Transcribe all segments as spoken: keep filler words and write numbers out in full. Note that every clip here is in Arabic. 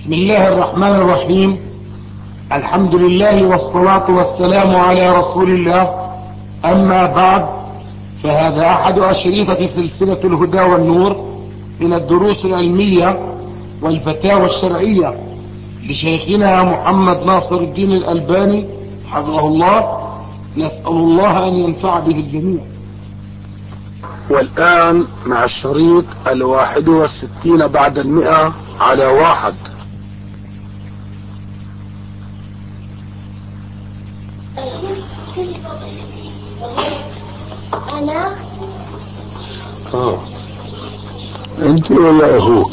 بسم الله الرحمن الرحيم. الحمد لله والصلاة والسلام على رسول الله. أما بعد، فهذا أحد أشرطة سلسلة الهدى والنور من الدروس العلمية والفتاوى الشرعية لشيخنا محمد ناصر الدين الألباني حفظه الله. نسأل الله أن ينفع به الجميع. والآن مع الشريط الواحد والستين بعد المئة على واحد. أنا آه. أنت ولا أخوك؟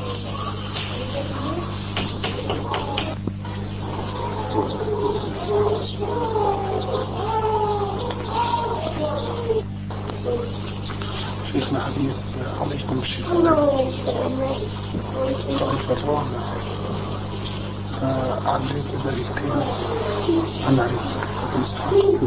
شيخنا حديث عليكم الشفاء طائف الرابع، فعليت دليلتين عن عرفة إسحاق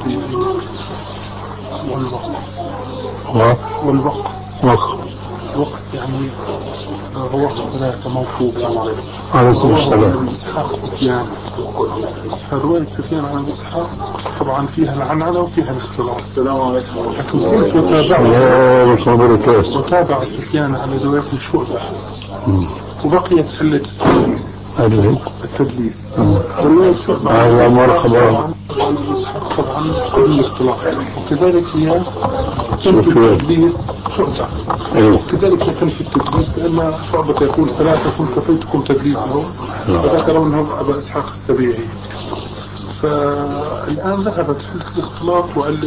والوقت والوقت وقت الوقت يعني هو ثلاثة موقوف عليكم السلام. إسحاق سفيان، فرواية سفيان عن إسحاق طبعا فيها العنعنة وفيها الاختلاط. السلام عليكم. لكن كنت وتابع وتابع سفيان على رواية الشعبة، وبقيت حلة التدليس التدليس رواية الشعبة هذا مرحبا عن إسحاق طبعا كل الاختلاط، وكذلك هي تنفي التدليس شعبة، وكذلك تنفي التدليس لأن شعبة يقول ثلاثة كفيتكم تدليسهم وذكرونهم أبا إسحاق السبيعي. فالآن ذهبت حلة الاختلاط وعلة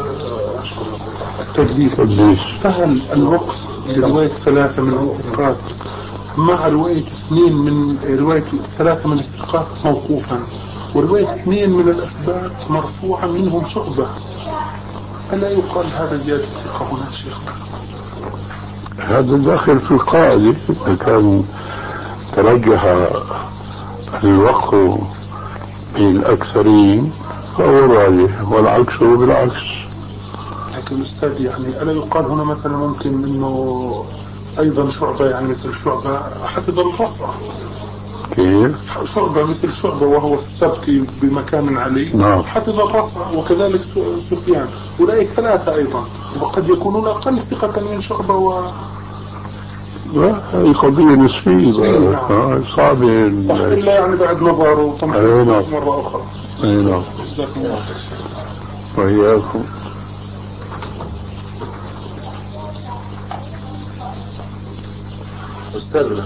التدليس. فهل الوقف لرواية ثلاثة من الثقات مع رواية اثنين من رواية ثلاثة من الثقات موقوفا ورواية اثنين من الأثبات مرفوعا منهم شعبة، ألا يقال هذا زيادة ثقة هنا شيخنا؟ هذا داخل في القاعدة. كان ترجح الوقف بين الأكثرين فهو راجح، والعكس بالعكس. لكن أستاذ يعني ألا يقال هنا مثلا ممكن أنه أيضا شعبة يعني مثل شعبة حفظ الرفع؟ كيف؟ شعبة مثل شعبة وهو الثبت بمكان علي، نعم، حفظ الرفع، وكذلك سفيان، أولئك ثلاثة أيضا، وقد يكونون أقل ثقة من شعبة و هذه قضية نسبية صعبة صح، إلا يعني بعد نظر وتنفيذ مرة أخرى. أي نعم. جزاكم الله خير. وإياكم. أستاذنا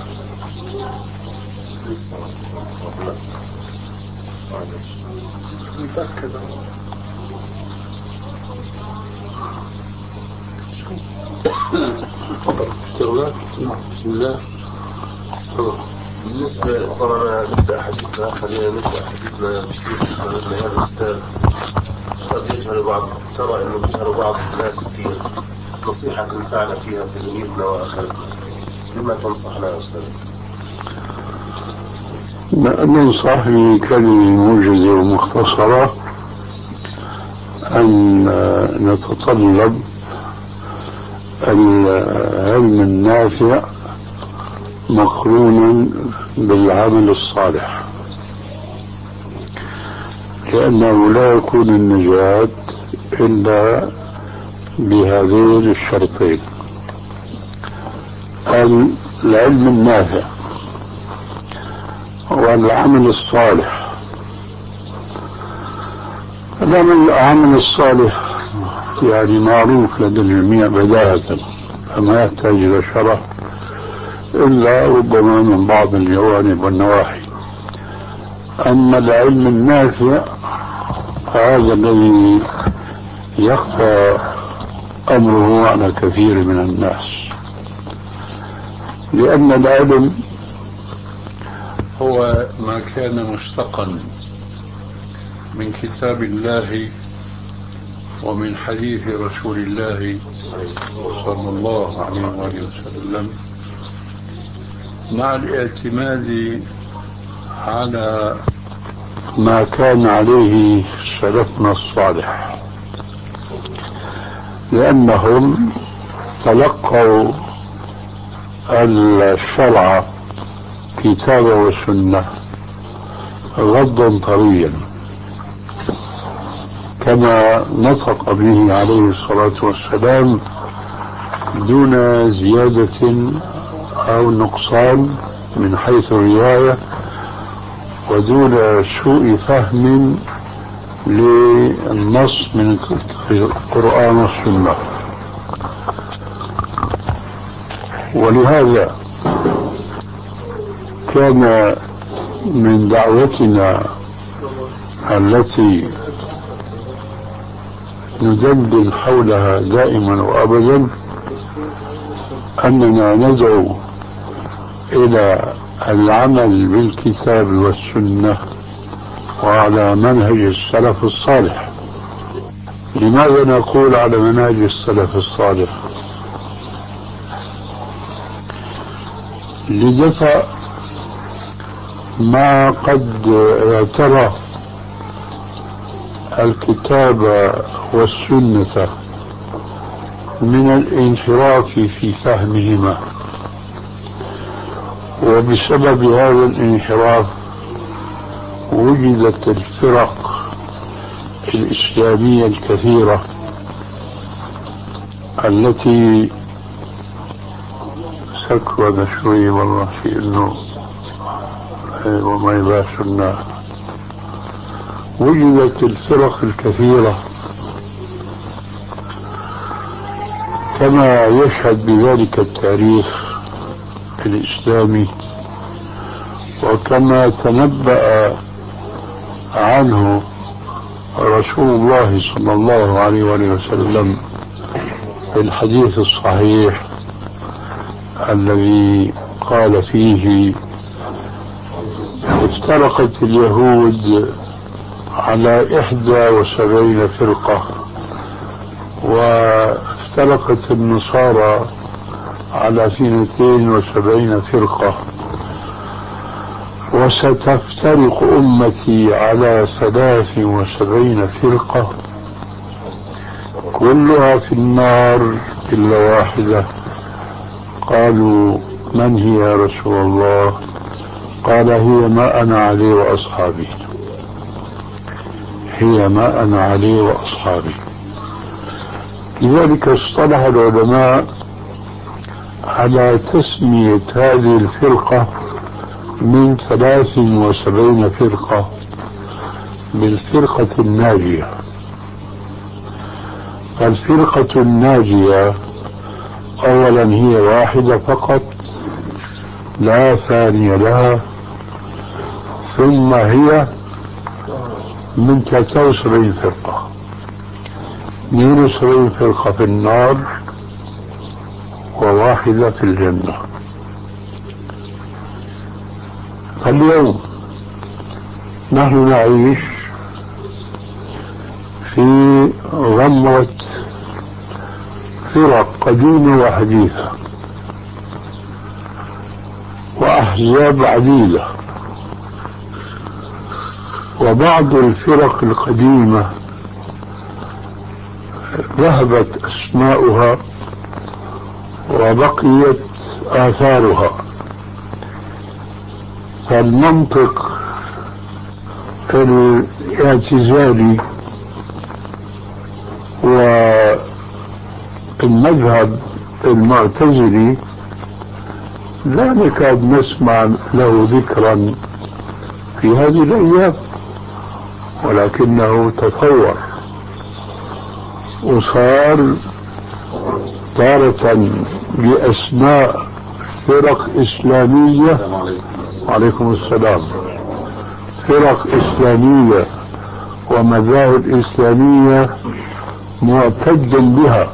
متأكد تفضل اشتغلنا. بسم الله. بالنسبة طبعا نبدأ حديثنا، خلينا نبدأ حديثنا بشيء سندنا يا الأستاذ. قد يجهل بعض، ترى إنه يجهل بعض الناس كثير نصيحة تنفعنا فيها في دنيتنا وآخرتنا، بما تنصحنا يا أستاذ؟ ننصح بكلمة موجزة ومختصرة أن نتطلب العلم النافع مقرونا بالعمل الصالح، لأنه لا يكون النجاة إلا بهذين الشرطين: العلم النافع والعمل الصالح. العمل الصالح يعني معروف لدى الجميع بداهة، فما يحتاج إلى شرح إلا ربما من بعض الجوانب والنواحي. أما العلم النافع هذا الذي يخفى أمره على كثير من الناس، لأن العلم هو ما كان مشتقا من كتاب الله ومن حديث رسول الله صلى الله عليه وسلم، مع الاعتماد على ما كان عليه سلفنا الصالح، لأنهم تلقوا الشرع الكتاب والسنة غضا طريا كما نطق به عليه الصلاة والسلام دون زيادة أو نقصان من حيث الرواية ودون سوء فهم للنص من القرآن والسنة. ولهذا كان من دعوتنا التي ندندن حولها دائما وأبدا أننا ندعو إلى العمل بالكتاب والسنة وعلى منهج السلف الصالح. لماذا نقول على منهج السلف الصالح؟ لدفع ما قد اعترى الكتاب والسنة من الانحراف في فهمهما، وبسبب هذا الانحراف وجدت الفرق الإسلامية الكثيرة التي سكوى شوي والله في انه وما يباشرنا. وجدت الفرق الكثيرة كما يشهد بذلك التاريخ الإسلامي وكما تنبأ عنه رسول الله صلى الله عليه وسلم في الحديث الصحيح الذي قال فيه: افترقت اليهود على إحدى وسبعين فرقة وافترقت النصارى على اثنتين وسبعين فرقة وستفترق أمتي على ثلاث وسبعين فرقة كلها في النار إلا واحدة. قالوا: من هي يا رسول الله؟ قال: هي ما أنا عليه وأصحابي، هي ما أنا عليه وأصحابي. لذلك اصطلح العلماء على تسمية هذه الفرقة من ثلاث وسبعين فرقة بالفرقة الناجية. فالفرقة الناجية أولا هي واحدة فقط لا ثاني لها، ثم هي من ثلاثة وسبعين فرقة، اثنين وسبعين فرقة في النار وواحدة في الجنة. فاليوم نحن نعيش في غمرة فرق قديمة وحديثة وأحزاب عديدة، وبعض الفرق القديمة ذهبت أسماؤها وبقيت آثارها. فالمنطق الاعتزالي والمذهب المعتزلي لا نكاد نسمع له ذكرا في هذه الأيام، ولكنه تطور وصار تارة بأسماء فرق إسلامية. وعليكم السلام. فرق إسلامية ومذاهب إسلامية معتد بها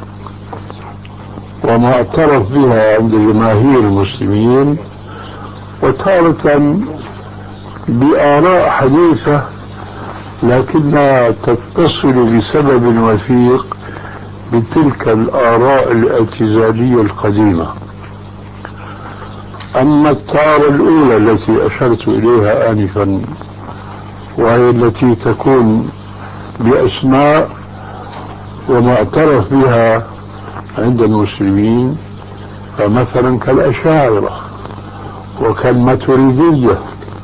ومعترف بها عند جماهير المسلمين، وتارة بآراء حديثة لكنها تتصل بسبب وثيق بتلك الآراء الاعتزالية القديمة. أما التارة الأولى التي أشرت إليها آنفا وهي التي تكون بأسماء ومعترف بها عند المسلمين، فمثلا كالأشاعرة وكالماتريدية.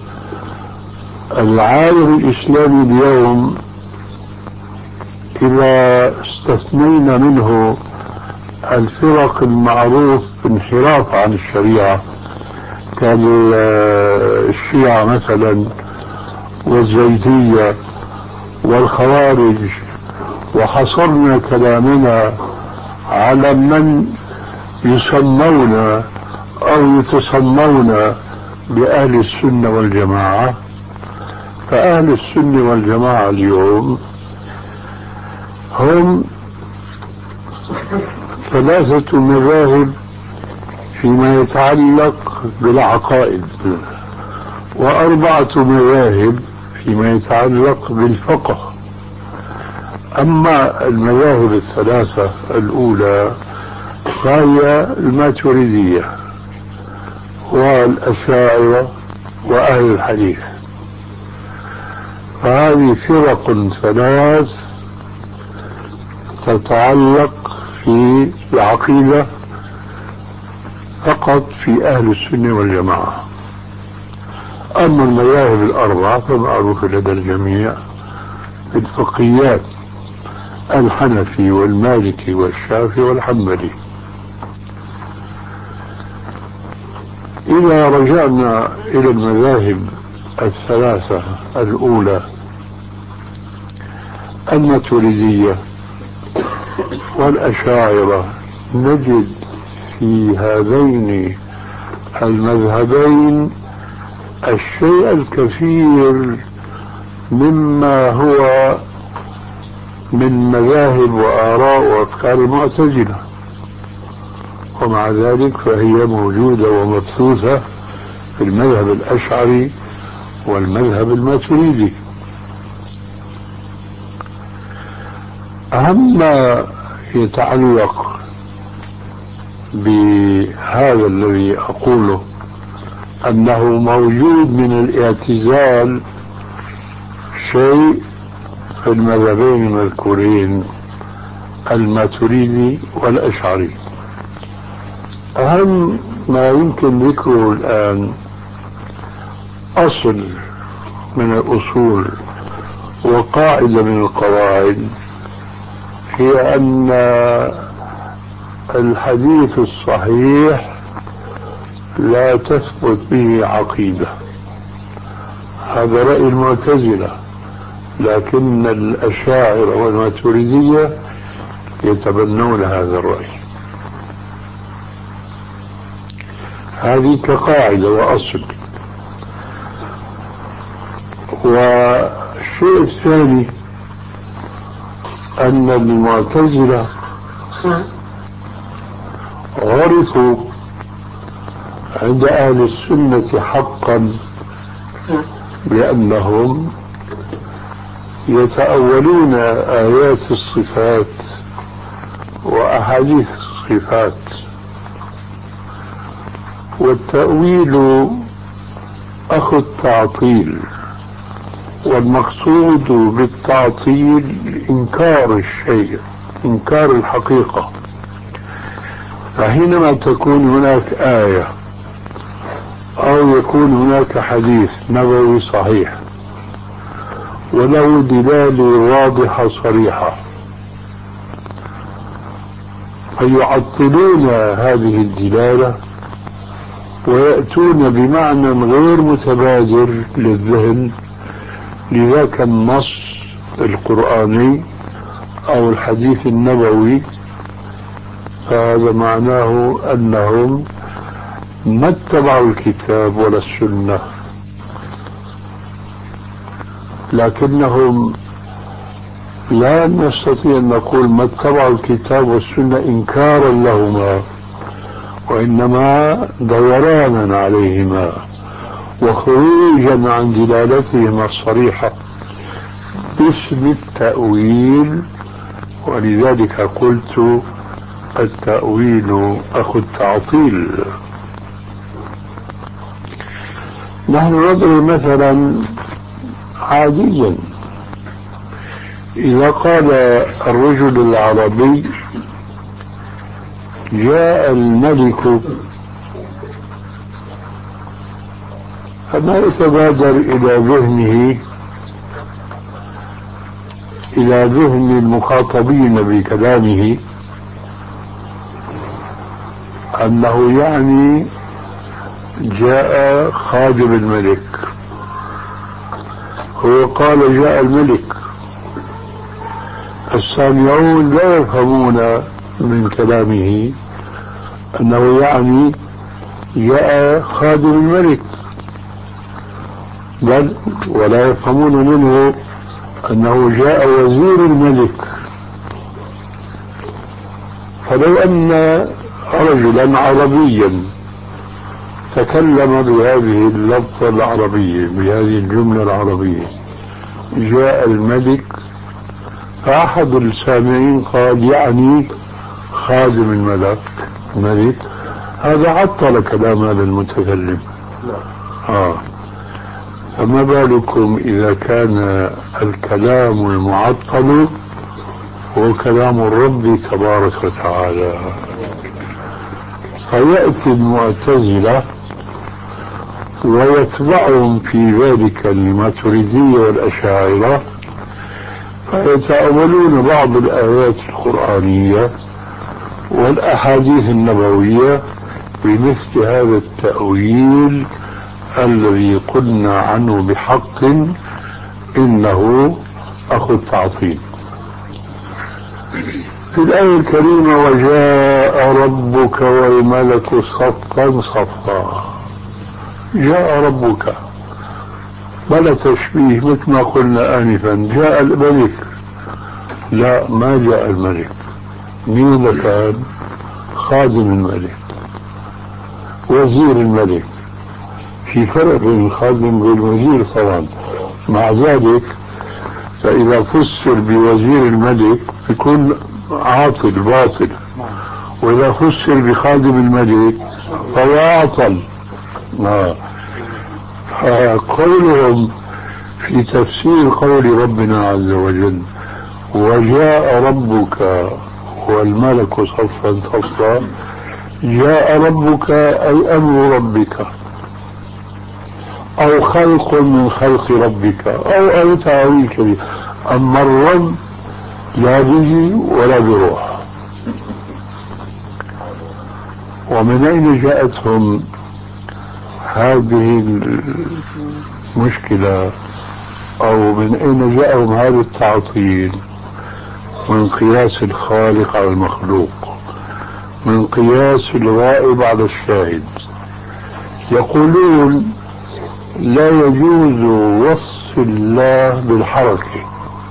العالم الإسلامي اليوم إذا استثنينا منه الفرق المعروف بانحراف عن الشريعة كالشيعة مثلا والزيدية والخوارج، وحصرنا كلامنا على من يسمون أو يتسمون بأهل السنة والجماعة، فأهل السنة والجماعة اليوم هم ثلاثة مذاهب فيما يتعلق بالعقائد، وأربعة مذاهب فيما يتعلق بالفقه. أما المذاهب الثلاثة الأولى فهي الماتريدية والأشاعرة وأهل الحديث، فهذه فرق ثلاث تتعلق في العقيدة فقط في أهل السنة والجماعة. أما المذاهب الأربعة فمعروفة لدى الجميع الفقهيات: الحنفي والمالكي والشافعي والحنبلي. إذا رجعنا إلى المذاهب الثلاثة الأولى الماتريدية والأشاعرة، نجد في هذين المذهبين الشيء الكثير مما هو من مذاهب وآراء وأفكار المعتزلة، ومع ذلك فهي موجودة ومبثوثة في المذهب الأشعري والمذهب الماتريدي. أهم ما يتعلق بهذا الذي أقوله أنه موجود من الاعتزال شيء في المذهبين المذكورين الماتريدي والأشعري. أهم ما يمكن ذكره الآن أصل من الأصول وقاعدة من القواعد، هي أن الحديث الصحيح لا تثبت به عقيدة. هذا رأي المعتزلة، لكن الأشاعرة والماتريدية يتبنون هذا الرأي. هذه كقاعدة وأصل. والشيء الثاني أن المعتزلة عرفوا عند أهل السنة حقا لأنهم يتأولون آيات الصفات وأحاديث الصفات، والتأويل أخو التعطيل، والمقصود بالتعطيل إنكار الشيء، إنكار الحقيقة. فحينما تكون هناك آية أو يكون هناك حديث نبوي صحيح وله دلالة واضحة صريحة، فيعطلون هذه الدلالة ويأتون بمعنى غير متبادر للذهن لذاك النص القرآني أو الحديث النبوي. فهذا معناه أنهم ما اتبعوا الكتاب ولا السنة، لكنهم لا نستطيع أن نقول ما اتبعوا الكتاب والسنة إنكارا لهما، وإنما دورانا عليهما وخروجا عن دلالتهما الصريحة باسم التأويل. ولذلك قلت التأويل أخو التعطيل. نحن نضرب مثلا عاديا، إذا قال الرجل العربي جاء الملك فما يتبادر إلى ذهنه إلى ذهن المخاطبين بكلامه أنه يعني جاء خادم الملك. هو قال جاء الملك، السامعون لا يفهمون من كلامه أنه يعني جاء خادم الملك، بل ولا يفهمون منه أنه جاء وزير الملك. فلو أن رجلا عربيا تكلم بهذه اللفظة العربية بهذه الجملة العربية جاء الملك، فأحد السامعين قال يعني خادم الملك الملك، هذا عطل كلام هذا المتكلم. آه. فما بالكم إذا كان الكلام المعطل هو كلام الرب تبارك وتعالى. فيأتي المعتزلة ويتبعهم في ذلك الماتريدية والأشاعرة، فيتأولون بعض الآيات القرآنية والأحاديث النبوية بمثل هذا التأويل الذي قلنا عنه بحق إنه أخو التعطيل. في الآية الكريمة وجاء ربك والملك صفا صفا، جاء ربك بلا تشبيه مثل ما قلنا آنفا، جاء الملك، لا ما جاء الملك. مين اللي كان؟ خادم الملك، وزير الملك. في فرق بين الخادم والوزير طبعا. مع ذلك فإذا فسر بوزير الملك يكون عاطل باطل، وإذا فسر بخادم الملك فهو عاطل. آه. قولهم في تفسير قول ربنا عز وجل وجاء ربك والملك صفا صفا، جاء ربك أي أمر ربك أو خلق من خلق ربك أو أي تعويل كبير. أما الرب لا بيجي ولا بروح. ومن أين جاءتهم هذه المشكلة أو من أين جاءهم هذا التعطيل؟ من قياس الخالق على المخلوق، من قياس الغائب على الشاهد. يقولون لا يجوز وصف الله بالحركة.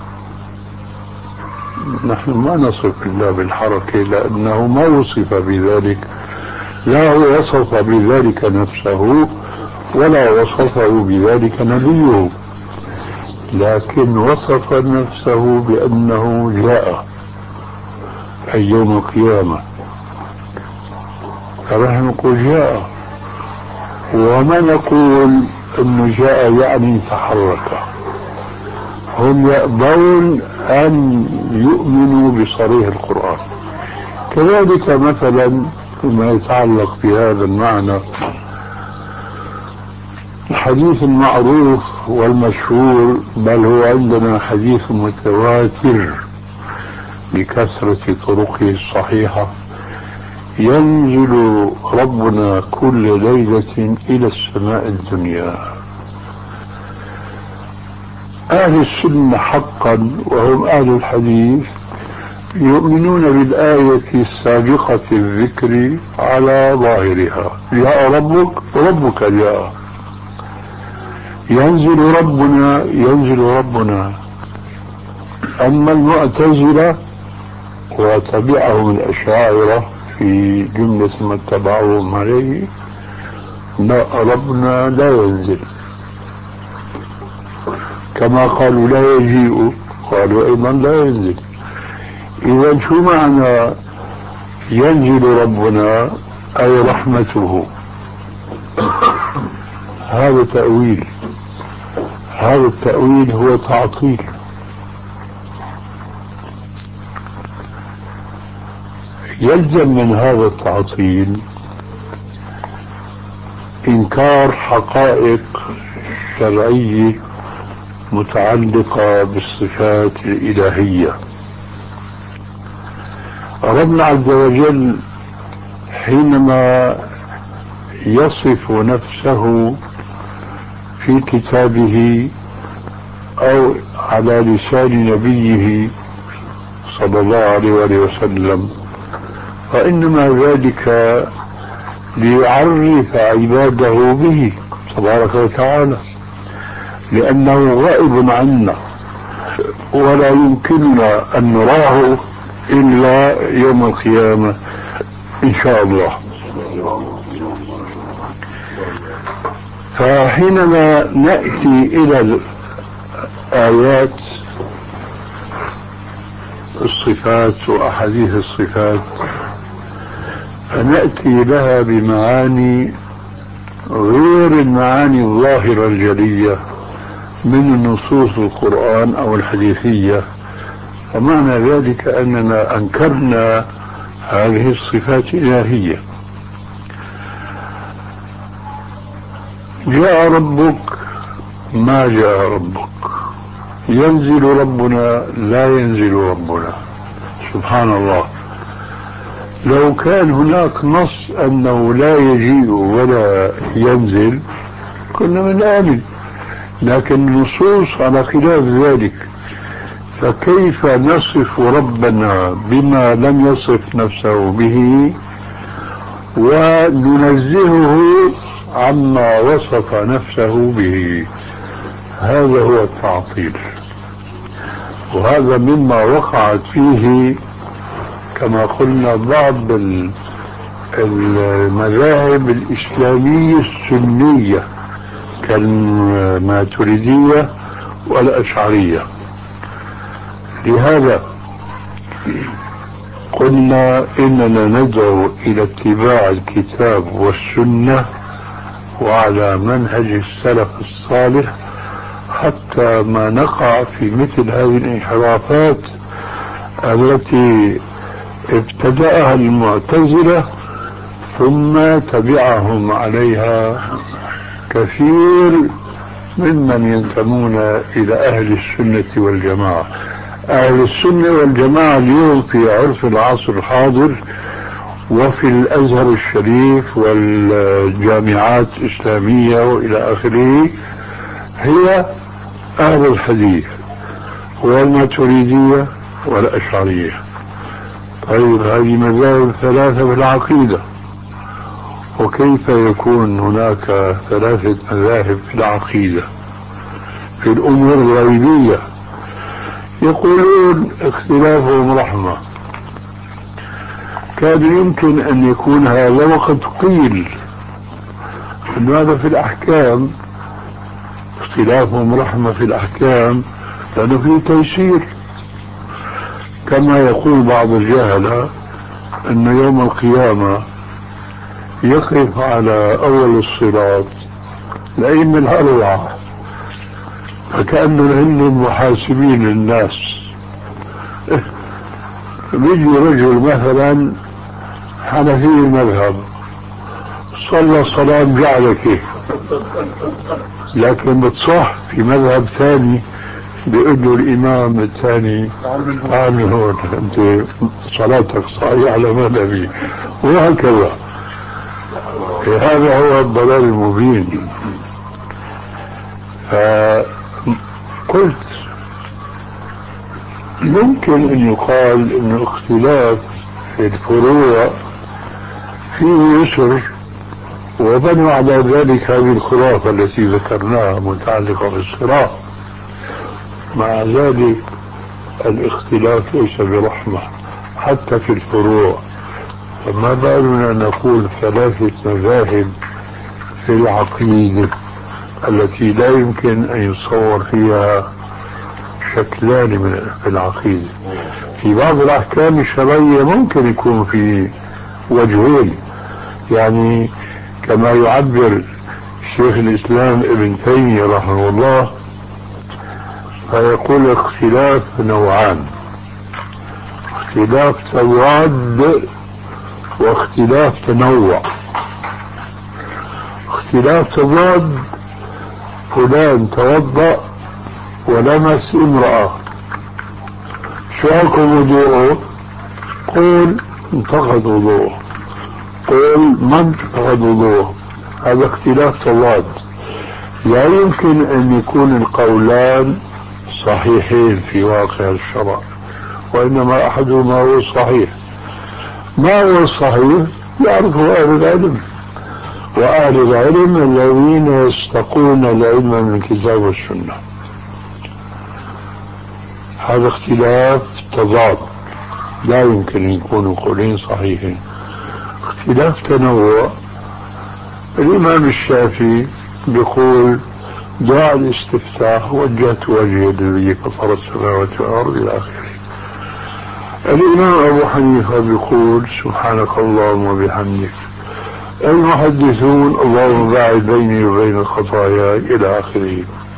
نحن ما نصف الله بالحركة لأنه ما وصف بذلك، لا هو وصف بذلك نفسه ولا وصفه بذلك نبيه، لكن وصف نفسه بأنه جاء أي يوم القيامة. فنحن نقول جاء، وما نقول انه جاء يعني تحرك. هم يأبون ان يؤمنوا بصريح القرآن. كذلك مثلا فيما يتعلق بهذا المعنى الحديث المعروف والمشهور، بل هو عندنا حديث متواتر بكثرة طرقه الصحيحة، ينزل ربنا كل ليلة إلى السماء الدنيا. أهل السنة حقا وهم أهل الحديث يؤمنون بالآية السابقة الذكر على ظاهرها، جاء ربك وربك جاء، ينزل ربنا ينزل ربنا. أما المعتزلة وتبعهم الأشاعرة في جملة ما اتبعوهم عليه، لا ربنا لا ينزل، كما قالوا لا يجيء قالوا أيضا لا ينزل. إذا شو معنى ينزل ربنا؟ أي رحمته. هذا تأويل، هذا التأويل هو تعطيل. يلزم من هذا التعطيل إنكار حقائق شرعية متعلقة بالصفات الإلهية. ربنا عز وجل حينما يصف نفسه في كتابه أو على لسان نبيه صلى الله عليه وآله وسلم، فإنما ذلك ليعرف عباده به تبارك وتعالى، لأنه غائب عنا ولا يمكننا أن نراه إلا يوم القيامة إن شاء الله. فحينما نأتي إلى الآيات الصفات وأحاديث الصفات فنأتي لها بمعاني غير المعاني الظاهرة الجلية من نصوص القرآن أو الحديثية، ومعنى ذلك أننا أنكرنا هذه الصفات الإلهية. جاء ربك ما جاء ربك، ينزل ربنا لا ينزل ربنا، سبحان الله. لو كان هناك نص أنه لا يجيء ولا ينزل كنا من آمن، لكن النصوص على خلاف ذلك، فكيف نصف ربنا بما لم يصف نفسه به وننزهه عما وصف نفسه به؟ هذا هو التعطيل، وهذا مما وقعت فيه كما قلنا بعض المذاهب الإسلامية السنية كالماتريدية والأشعرية. لهذا قلنا إننا ندعو إلى اتباع الكتاب والسنة وعلى منهج السلف الصالح حتى ما نقع في مثل هذه الانحرافات التي ابتدأها المعتزلة ثم تبعهم عليها كثير ممن ينتمون إلى أهل السنة والجماعة. أهل السنة والجماعة اليوم في عرف العصر الحاضر وفي الأزهر الشريف والجامعات الإسلامية وإلى آخره هي أهل الحديث والماتريدية والأشعرية. طيب هذه مذاهب ثلاثة في العقيدة، وكيف يكون هناك ثلاثة مذاهب في العقيدة في الأمور الغيبية؟ يقولون اختلافهم رحمة. كان يمكن أن يكون هذا وقد قيل أن هذا في الأحكام، اختلافهم رحمة في الأحكام لأنه فيه تيسير، كما يقول بعض الجهلة أن يوم القيامة يقف على أول الصراط الأئمة الأربعة فكأنه هن محاسبين الناس. بيجي رجل مثلا حنفي المذهب صلى صلاة جعل كيف، لكن بتصح في مذهب ثاني بيقول له الإمام الثاني عامل هون أنت صلاتك صحيحة على مذهبي، وهكذا. هذا هو الضلال المبين. فقلت ممكن أن يقال أن اختلاف في الفروع فيه يسر، وبنوا على ذلك هذه الخرافة التي ذكرناها متعلقة بالصراط. مع ذلك الاختلاف ليس برحمة حتى في الفروع، فما بالنا نقول ثلاثة مذاهب في العقيدة التي لا يمكن أن يتصور فيها شكلان من العقيدة. في بعض الأحكام الشرعية ممكن يكون في وجهين، يعني كما يعبر شيخ الإسلام ابن تيمية رحمه الله فيقول اختلاف نوعان: اختلاف تضاد واختلاف تنوع. اختلاف تضاد، فلان توضأ ولمس امرأة، شو حكم وضوءه؟ قول انتقد وضوءه، قول ما انتقد وضوءه. هذا اختلاف تضاد، لا يمكن أن يكون القولان صحيحين في واقع الشرع، وإنما أحدهما هو الصحيح. ما هو الصحيح؟ يعرفه أهل العلم، وأهل العلم الذين يستقون العلم من الكتاب والسنة. هذا اختلاف تضاد، لا يمكن أن يكونوا قولين صحيحين. اختلاف تنوع، الإمام الشافعي بيقول دعاء الاستفتاح وجهت وجهي للذي فطر السماوات والأرض إلى آخره. الإمام أبو حنيفة بيقول سبحانك اللهم وبحمدك. المحدثون اللهم باعد بيني وبين الخطايا إلى آخره.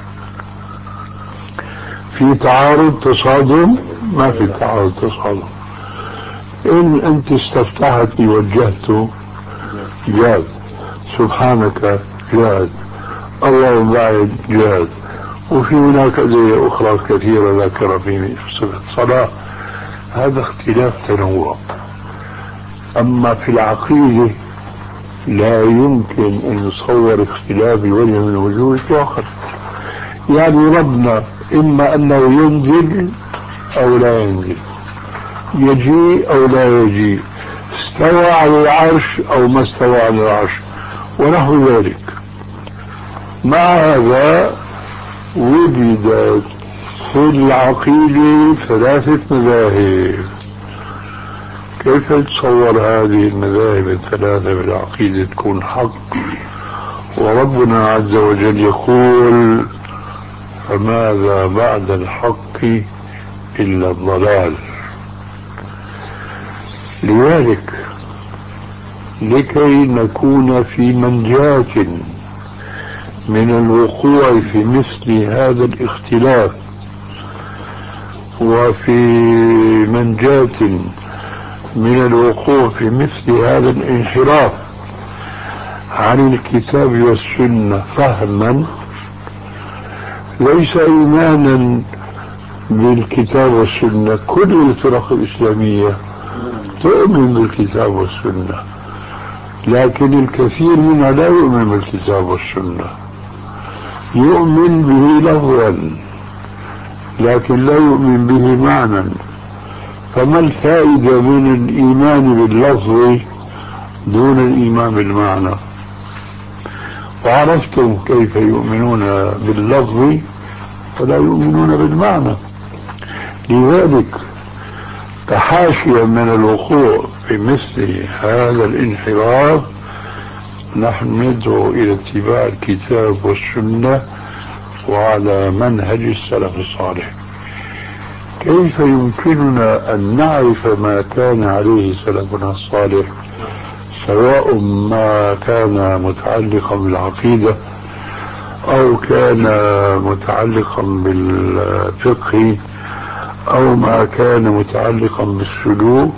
في تعارض تصادم؟ ما في تعارض تصادم. إن أنت استفتحتني وجهت جاز، سبحانك جاز، اللهم باعد جاز، وفي هناك أدعية أخرى كثيرة ذكر في صفة الصلاة. هذا اختلاف تنوع. أما في العقيدة لا يمكن أن يصور اختلاف بوجه من الوجوه إطلاقا. يعني ربنا إما أنه ينزل أو لا ينزل، يجيء أو لا يجيء، استوى على العرش أو ما استوى على العرش ونحو ذلك. مع هذا وجدت في العقيدة ثلاثة مذاهب. كيف تصور هذه المذاهب الثلاثة بالعقيدة تكون حق، وربنا عز وجل يقول فماذا بعد الحق إلا الضلال؟ لذلك لكي نكون في منجاة من الوقوع في مثل هذا الاختلاف، وفي منجاة من الوقوع في مثل هذا الانحراف عن الكتاب والسنة فهما، ليس إيمانا بالكتاب والسنة. كل الفرق الإسلامية تؤمن بالكتاب والسنة، لكن الكثير منها لا يؤمن بالكتاب والسنة، يؤمن به لفظا لكن لا يؤمن به معنى. فما الفائدة من الإيمان باللفظ دون الإيمان بالمعنى؟ وعرفتم كيف يؤمنون باللفظ ولا يؤمنون بالمعنى. لذلك تحاشيا من الوقوع في مثل هذا الانحراف نحن ندعو إلى اتباع الكتاب والسنة وعلى منهج السلف الصالح. كيف يمكننا أن نعرف ما كان عليه سلفنا الصالح، سواء ما كان متعلقا بالعقيدة أو كان متعلقا بالفقه أو ما كان متعلقا بالسلوك؟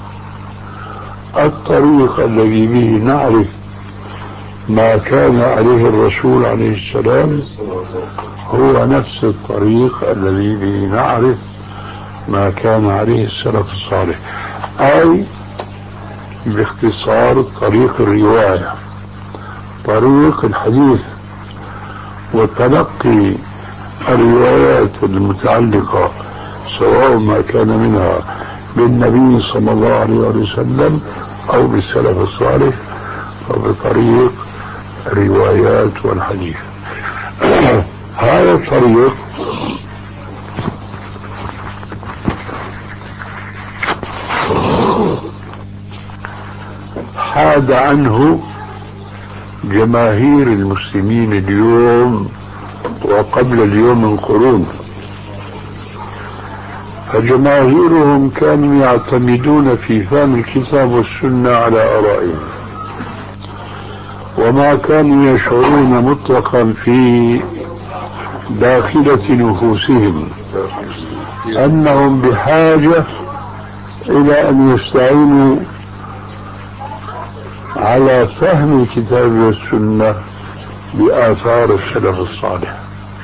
الطريق الذي به نعرف ما كان عليه الرسول عليه السلام هو نفس الطريق الذي به نعرف ما كان عليه السلف الصالح، أي باختصار طريق الرواية، طريق الحديث وتلقي الروايات المتعلقة سواء ما كان منها بالنبي صلى الله عليه وسلم أو بالسلف الصالح وبطريق الروايات والحديث. هذا الطريق حاد عنه جماهير المسلمين اليوم وقبل اليوم من قرون. فجماهيرهم كانوا يعتمدون في فهم الكتاب والسنة على آرائهم، وما كانوا يشعرون مطلقا في داخلة نفوسهم أنهم بحاجة إلى أن يستعينوا على فهم الكتاب والسنة بآثار السلف الصالح.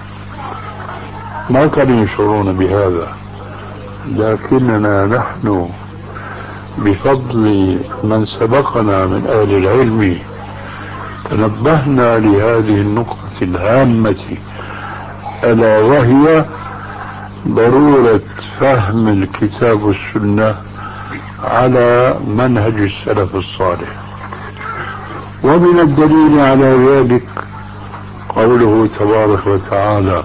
ما كانوا يشعرون بهذا، لكننا نحن بفضل من سبقنا من أهل العلم تنبهنا لهذه النقطة الهامة، ألا وهي ضرورة فهم الكتاب والسنة على منهج السلف الصالح. ومن الدليل على ذلك قوله تبارك وتعالى: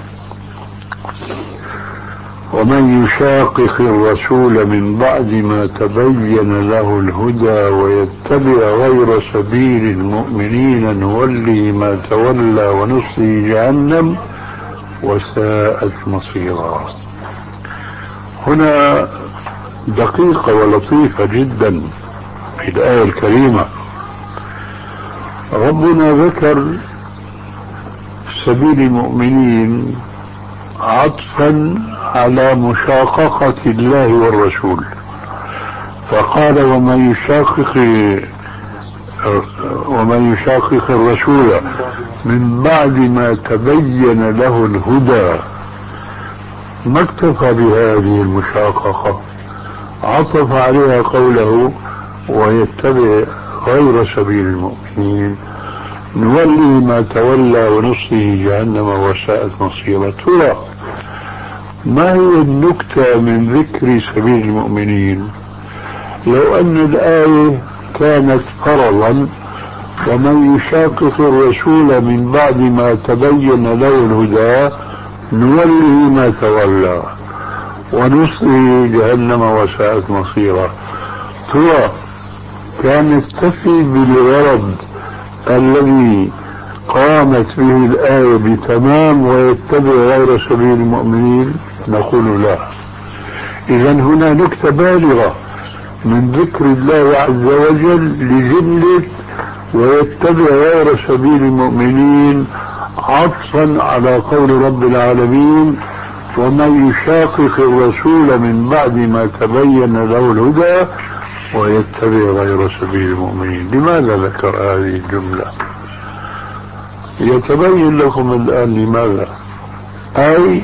ومن يشاقق الرسول من بعد ما تبين له الهدى ويتبع غير سبيل المؤمنين نوله ما تولى ونصله جهنم وساءت مصيرا. هنا دقيقة ولطيفة جدا في الآية الكريمة. ربنا ذكر سبيل المؤمنين عطفا على مشاققة الله والرسول، فقال: ومن يشاقق ومن يشاقق الرسول من بعد ما تبين له الهدى. ما اكتفى بهذه المشاققة، عطف عليها قوله: ويتبع غير سبيل المؤمنين نولي ما تولى ونصله جهنم وساءت مصيرا. ترى ما هي النكتة من ذكر سبيل المؤمنين؟ لو أن الآية كانت فرضا: ومن يشاقق الرسول من بعد ما تبين له الهدى نوله ما تولى ونصله جهنم وساءت مصيرا، ترى كان يكتفي بالغرض الذي قامت به الآية بتمام ويتبع غير سبيل المؤمنين؟ نقول لا. إذا هنا نكتة بالغة من ذكر الله عز وجل لجملة ويتبع غير سبيل المؤمنين، عطفا على قول رب العالمين: ومن يشاقق الرسول من بعد ما تبين له الهدى ويتبع غير سبيل المؤمنين. لماذا ذكر هذه الجملة؟ يتبين لكم الآن لماذا. أي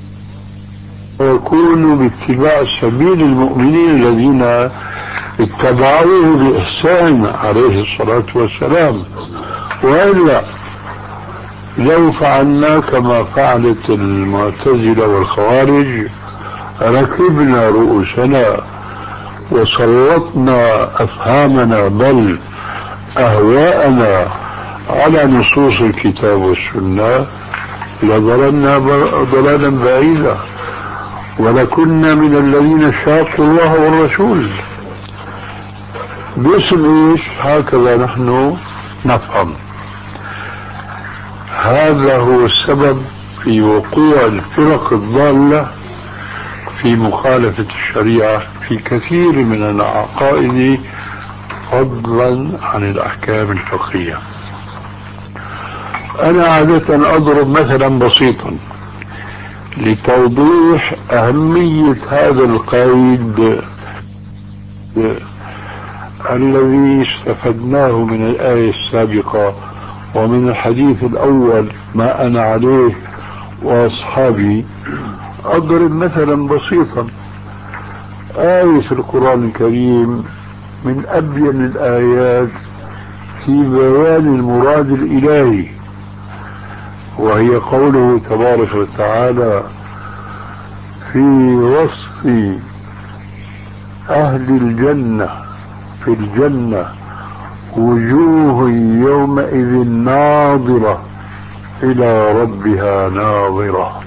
يكون باتباع سبيل المؤمنين الذين اتبعوه بإحسان عليه الصلاة والسلام. وإلا لو فعلنا كما فعلت المعتزلة والخوارج ركبنا رؤوسنا وسلطنا أفهامنا بل أهواءنا على نصوص الكتاب والسنة لضللنا ضلالا بعيدا، ولكنا من الذين شاقوا الله والرسول. باسم ايش؟ هكذا نحن نفهم. هذا هو السبب في وقوع الفرق الضالة في مخالفة الشريعة في كثير من العقائد فضلا عن الأحكام الفقهية. أنا عادة أضرب مثلا بسيطا لتوضيح أهمية هذا القيد الذي استفدناه من الآية السابقة ومن الحديث الأول ما أنا عليه وأصحابي. أضرب مثلا بسيطا آية في القرآن الكريم من أبين الآيات في بيان المراد الإلهي، وهي قوله تبارك وتعالى في وصف أهل الجنة في الجنة: وجوه يومئذ ناظرة إلى ربها ناظرة.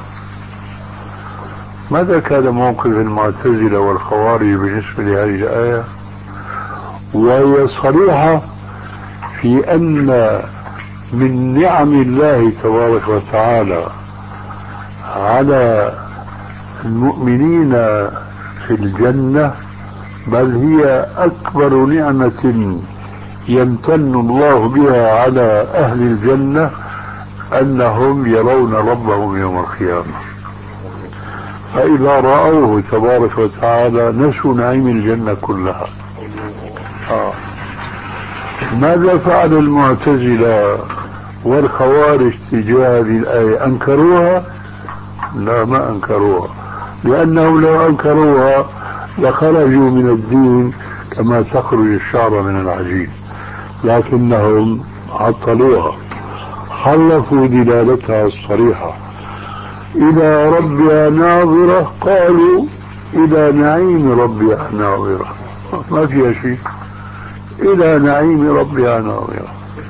ماذا كان موقف المعتزلة والخوارج بالنسبة لهذه الآية؟ وهي صريحة في أن من نعم الله تبارك وتعالى على المؤمنين في الجنة، بل هي أكبر نعمة يمتن الله بها على أهل الجنة أنهم يرون ربهم يوم القيامة. فإذا رأوه تبارك وتعالى نسوا نعيم الجنة كلها. آه. ماذا فعل المعتزلة والخوارج تجاه هذه الآية أنكروها؟ لا، ما أنكروها، لأنهم لو أنكروها لخرجوا من الدين كما تخرج الشعر من العجين، لكنهم عطلوها، حلفوا دلالتها الصريحة. إلى ربها ناظرة، قالوا إلى نعيم ربها ناظرة، ما فيها شيء، إلى نعيم ربها ناظرة.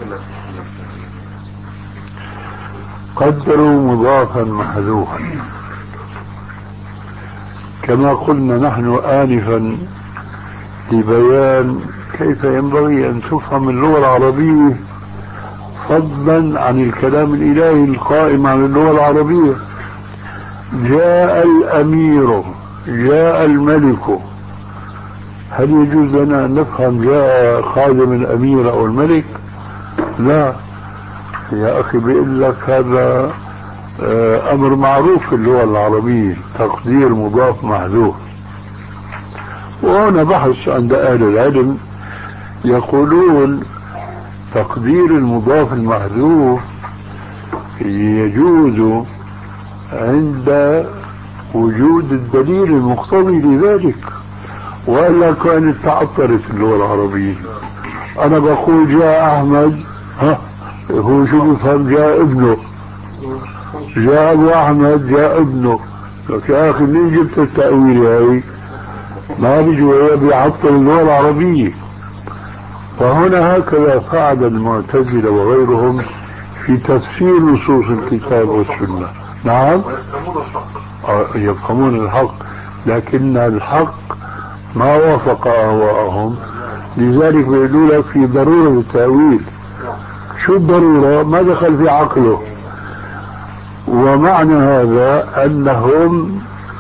قدروا مضافا محذوفا، كما قلنا نحن آنفا لبيان كيف ينبغي أن تفهم اللغة العربية فضلا عن الكلام الإلهي القائم على اللغة العربية. جاء الأمير، جاء الملك، هل يجوز لنا أن نفهم جاء خادم الأمير أو الملك؟ لا يا أخي، بيقول لك هذا أمر معروف في اللغة العربية، تقدير مضاف محذوف. وهنا بحث عند أهل العلم يقولون تقدير المضاف المحذوف يجوز عند وجود الدليل المقتضي لذلك، وإلا كانت تعطلت اللغة العربية. أنا بقول جاء أحمد، ها هو شو بفهم؟ جاء ابنه، جاء أبو أحمد، جاء ابنه. لك يا أخي منين جبت التأويل هاي؟ ما بيجوا بيعطل اللغة العربية. فهنا هكذا فعل المعتزلة وغيرهم في تفسير نصوص الكتاب والسنة. نعم يفهمون الحق، لكن الحق ما وافق أهواءهم، لذلك بيقولوا لك في ضرورة التأويل. شو الضرورة؟ ما دخل في عقله. ومعنى هذا أنهم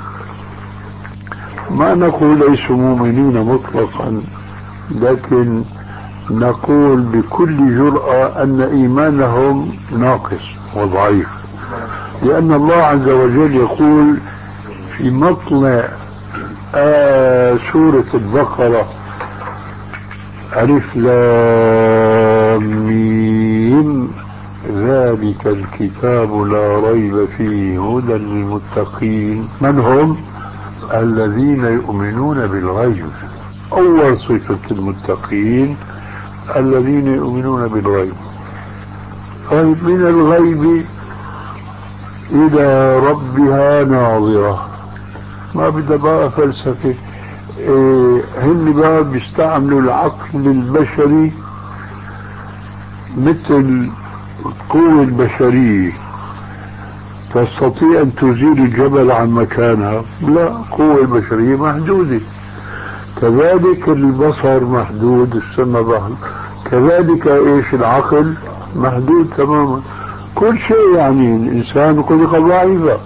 ما نقول ليسوا مؤمنين مطلقا، لكن نقول بكل جرأة أن إيمانهم ناقص وضعيف، لأن الله عز وجل يقول في مطلع آه سورة البقرة: ألف لام ميم ذلك الكتاب لا ريب فيه هدى للمتقين. من هم؟ الذين يؤمنون بالغيب. أول صفة المتقين الذين يؤمنون بالغيب. طيب، من الغيب إلى ربها ناظرة، ما بدها بقى فلسفة. إيه هن بقى بيستعملوا العقل البشري مثل القوة البشرية. تستطيع أن تزيل الجبل عن مكانها؟ لا، القوة البشرية محدودة. كذلك البصر محدود، السمع محدود، كذلك ايش العقل محدود تماما. كل شيء يعني الإنسان خلق ضعيفا.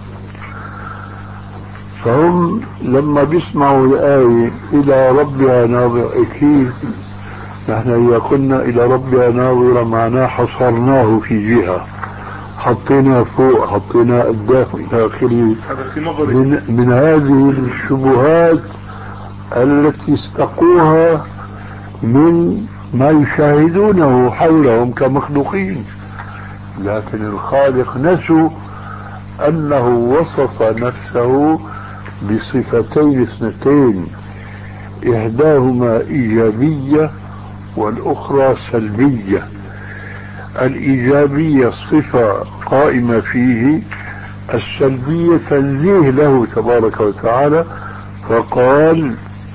فهم لما بيسمعوا الآية إلى ربها ناظرة، أكيد نحن إذا قلنا إلى ربها ناظرة معناه حصرناه في جهة، حطينا فوق، حطينا قدام إلى آخره. من, من هذه الشبهات التي استقوها من ما يشاهدونه حولهم كمخلوقين. لكن الخالق نسوا أنه وصف نفسه بصفتين اثنتين، إحداهما إيجابية والأخرى سلبية. الإيجابية صفة قائمة فيه، السلبية تنزيه له تبارك وتعالى. فقال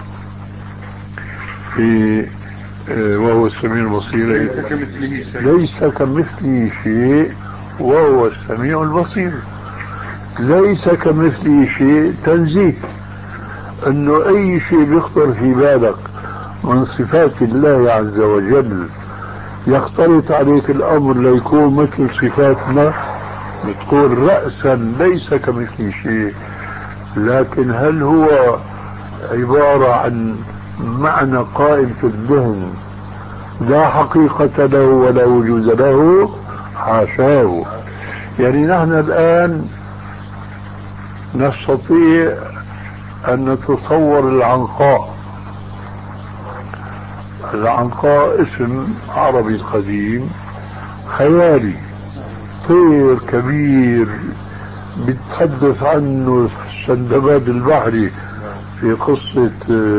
في وهو السميع البصير ليس كمثله شيء، ليس كمثله شيء وهو السميع البصير. ليس كمثله شيء تنزيه، انه اي شيء بيخطر في بالك من صفات الله عز وجل يختلط عليك الامر ليكون مثل صفاتنا، بتقول رأسا ليس كمثله شيء. لكن هل هو عبارة عن معنى قائم في الذهن لا حقيقة له ولا وجود له؟ حاشاه. يعني نحن الآن نستطيع أن نتصور العنقاء. العنقاء اسم عربي قديم خيالي، طير كبير بيتحدث عنه سندباد البحري في قصة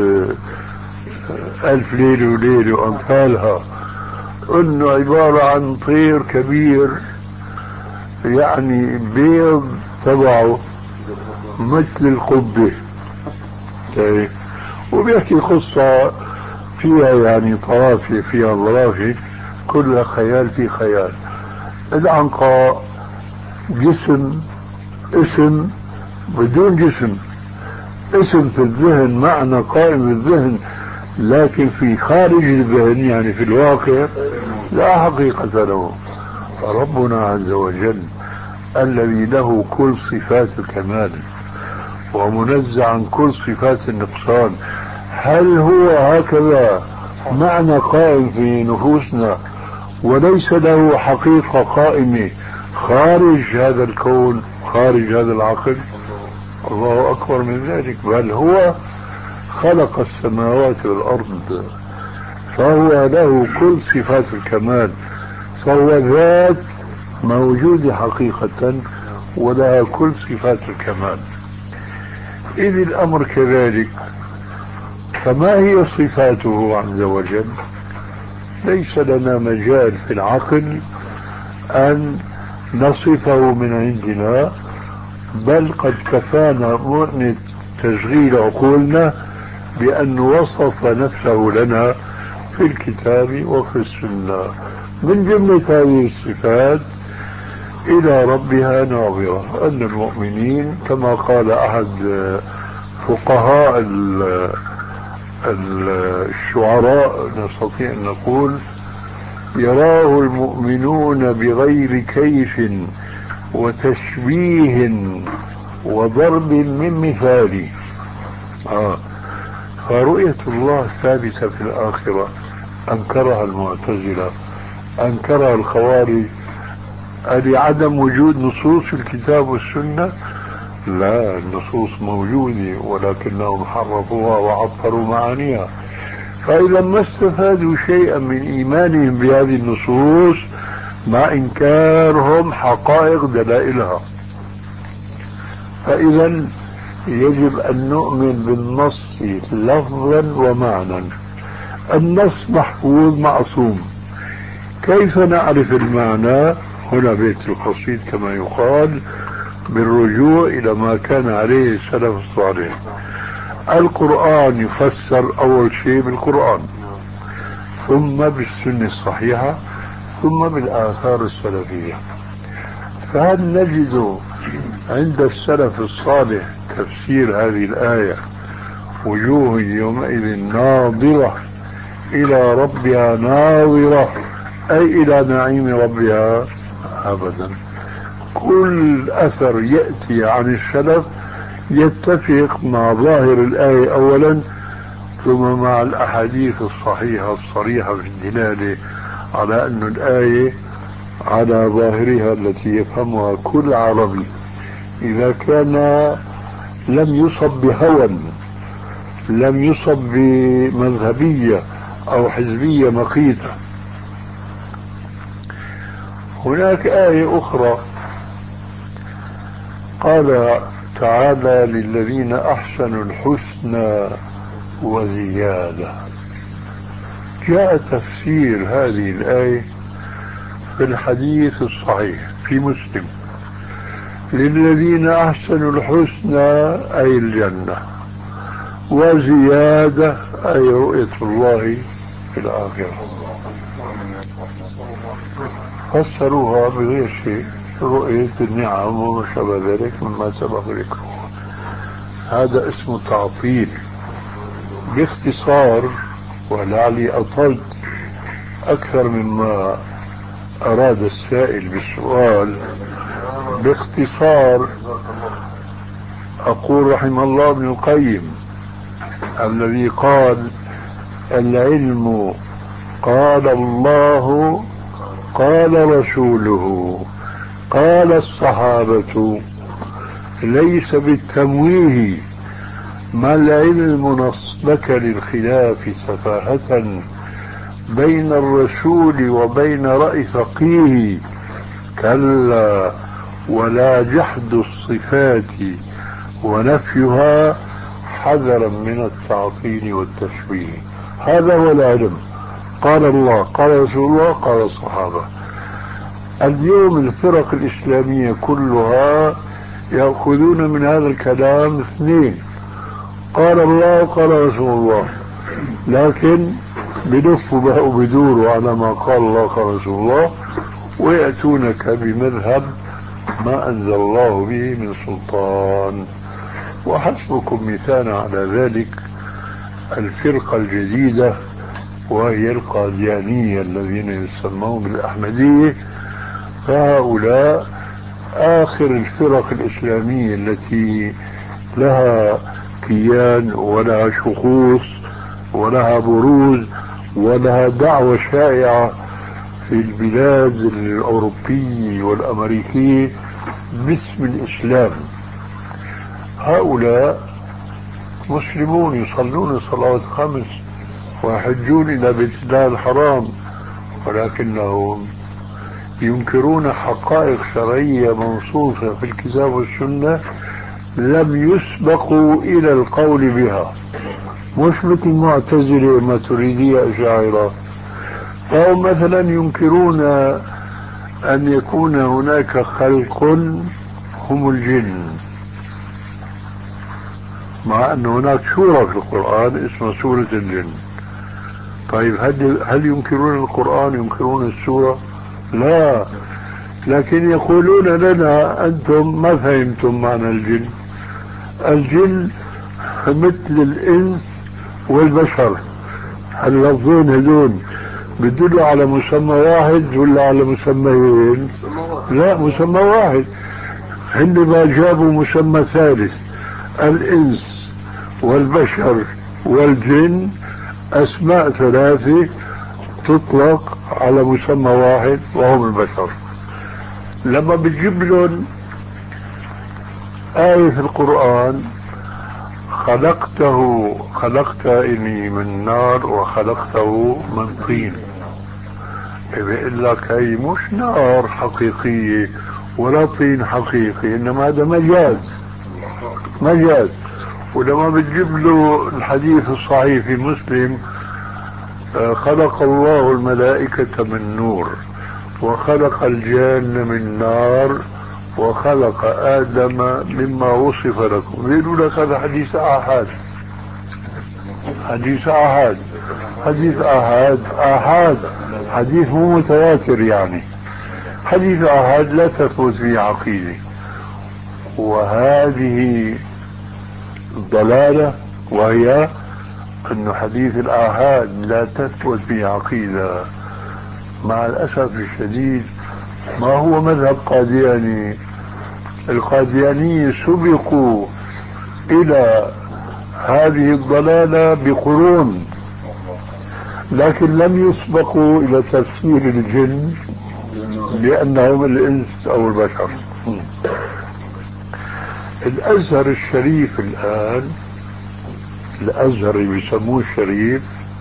ألف ليلة وليلة وأمثالها، إنه عبارة عن طير كبير يعني بيض تبعه مثل القبة، وبيحكي قصة فيها يعني طرافة فيها ظرافة، كلها خيال في خيال. العنقاء جسم، اسم بدون جسم، اسم في الذهن، معنى قائم الذهن، لكن في خارج الذهن يعني في الواقع لا حقيقة له. فربنا عز وجل الذي له كل صفات الكمال ومنزه عن كل صفات النقصان، هل هو هكذا معنى قائم في نفوسنا وليس له حقيقة قائمة خارج هذا الكون خارج هذا العقل؟ الله أكبر من ذلك، بل هو خلق السماوات والأرض، فهو له كل صفات الكمال، فهو ذات موجودة حقيقة ولها كل صفات الكمال. إذ الأمر كذلك، فما هي صفاته عز وجل؟ ليس لنا مجال في العقل أن نصفه من عندنا، بل قد كفانا مؤنة تشغيل عقولنا بأن وصف نفسه لنا في الكتاب وفي السنة. من جملة هذه الصفات إلى ربها ناظرة، أن المؤمنين كما قال أحد فقهاء الشعراء نستطيع أن نقول: يراه المؤمنون بغير كيف وتشبيه وضرب من مثال. آه. فرؤية الله ثابتة في الآخرة، أنكرها المعتزلة، أنكرها الخوارج. لعدم وجود نصوص في الكتاب والسنة؟ لا، النصوص موجودة ولكنهم حرفوها وعطروا معانيها. فإذا ما استفادوا شيئا من إيمانهم بهذه النصوص مع إنكارهم حقائق دلائلها. فإذا يجب أن نؤمن بالنص لفظا ومعنى. النص محفوظ معصوم، كيف نعرف المعنى؟ هنا بيت القصيد كما يقال، بالرجوع إلى ما كان عليه السلف الصالح. القرآن يفسر أول شيء بالقرآن، ثم بالسنة الصحيحة، ثم بالآثار السلفية. فهل نجد عند السلف الصالح تفسير هذه الآية: وجوه يومئذ ناظرة إلى ربها ناظرة، أي إلى نعيم ربها؟ أبدا. كل أثر يأتي عن السلف يتفق مع ظاهر الآية أولا، ثم مع الأحاديث الصحيحة الصريحة في الدلالة على أن الآية على ظاهرها التي يفهمها كل عربي، إذا كان لم يصب بهوى، لم يصب بمذهبية أو حزبية مقيتة. هناك آية أخرى قال تعالى: للذين أحسنوا الحسنى وزيادة. جاء تفسير هذه الآية في الحديث الصحيح في مسلم: للذين أحسنوا الحسنى أي الجنة، وزيادة أي رؤية الله في الآخرة. فسروها بغير شيء، رؤية النعم وما شابه ذلك مما سبق ذكره. هذا اسمه تعطيل. باختصار، ولعلي أطلت أكثر مما أراد السائل بالسؤال، باختصار أقول رحم الله ابن القيم الذي قال: العلم قال الله قال رسوله قال الصحابة، ليس بالتمويه، ما العلم نصبك للخلاف سفاهة، بين الرسول وبين رأي فقيه، كلا، ولا جحد الصفات ونفيها حذرا من التعطيل والتشبيه. هذا هو العلم. قال الله، قال رسول الله، قال الصحابة. اليوم الفرق الإسلامية كلها يأخذون من هذا الكلام اثنين، قال الله وقال رسول الله، لكن بلفوا بقى وبدوروا على ما قال الله قال رسول الله، ويأتونك بمذهب ما أنزل الله به من سلطان. وحسبكم مثال على ذلك الفرقة الجديدة، وهي القاديانية الذين يسمون بالأحمدية. فهؤلاء آخر الفرق الإسلامية التي لها كيان ولها شخوص ولها بروز ولها دعوة شائعة في البلاد الأوروبية والأمريكية باسم الإسلام. هؤلاء مسلمون يصلون صلوات خمس ويحجون إلى بيت الله الحرام، ولكنهم ينكرون حقائق شرعية منصوصة في الكتاب والسنة لم يسبقوا إلى القول بها، مش مثل المعتزلة الماتريدية أشاعرة. فهم مثلا ينكرون أن يكون هناك خلق هم الجن، مع أن هناك سورة في القرآن اسمها سورة الجن. طيب هل, هل ينكرون القرآن ينكرون السورة؟ لا، لكن يقولون لنا أنتم ما فهمتم معنى الجن. الجن مثل الإنس والبشر، اللفظين هذون بيدلوا على مسمى واحد ولا على مسميين؟ لا، مسمى واحد. عندما جابوا مسمى ثالث الإنس والبشر والجن، أسماء ثلاثة تطلق على مسمى واحد وهم البشر. لما بتجيب لهم آية في القرآن خلقته خلقتني من نار وخلقته من طين، بيقول لك هي مش نار حقيقية ولا طين حقيقي، إنما هذا مجاز مجاز. ولما بتجيب له الحديث الصحيح في مسلم خلق الله الملائكة من نور وخلق الجان من نار وخلق آدم مما وصف لكم، يقولوا لك هذا حديث آحاد. حديث آحاد حديث آحاد آحاد حديث مو متواتر، يعني حديث آحاد لا تثبت فيه عقيدة. وهذه ضلالة، وهي أن حديث الآحاد لا تثبت فيه عقيدة. مع الأسف الشديد ما هو مذهب قادياني. القاديانية سبقوا إلى هذه الضلالة بقرون، لكن لم يسبقوا إلى تفسير الجن لأنهم الإنس أو البشر. الأزهر الشريف الآن، الأزهر اللي بيسموه الشريف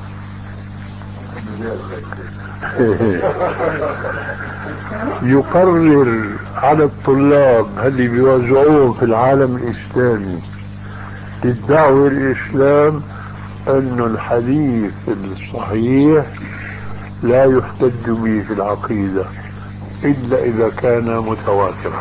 يقرر على الطلاب اللي بيوزعوهم في العالم الإسلامي للدعوة الإسلام أن الحديث الصحيح لا يحتج به في العقيدة إلا إذا كان متواترا.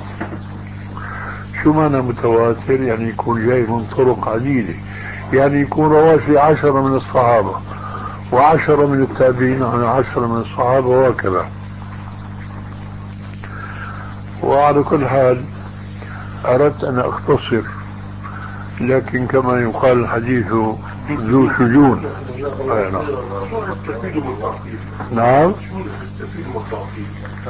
شو معنى متواتر؟ يعني يكون جاي من طرق عديدة، يعني يكون رواه عشرة من الصحابة وعشرة من التابعين عن عشرة من الصحابة وهكذا. وعلى كل حال أردت أن أختصر، لكن كما يقال الحديث ذو شجون. أي نعم. شو نستفيد من التعطيل؟ نعم. شو نستفيد من التعطيل؟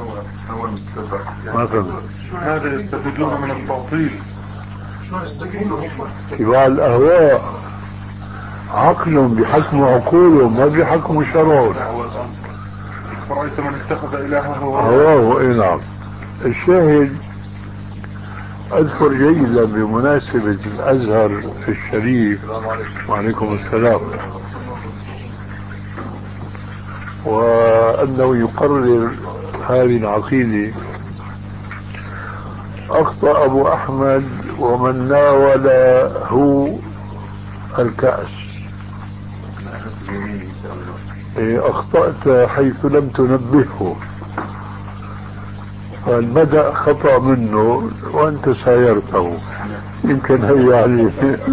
ما فهمت. شو هذا يستفيدون من التعطيل؟ شو يستفيدون هم؟ تبع الأهواء، عقلهم بحكم عقولهم ما بحكم شرعهم. فرأيت من اتخذ إلهه هواه. اي نعم. الشاهد اذكر جيدا بمناسبة الازهر الشريف، وعليكم السلام، وأنه يقرر هذه العقيدة. أخطأ أبو أحمد ومن ناوله الكأس. أخطأت حيث لم تنبهه، فالبدأ خطأ منه وأنت سايرته، يمكن هي عليه.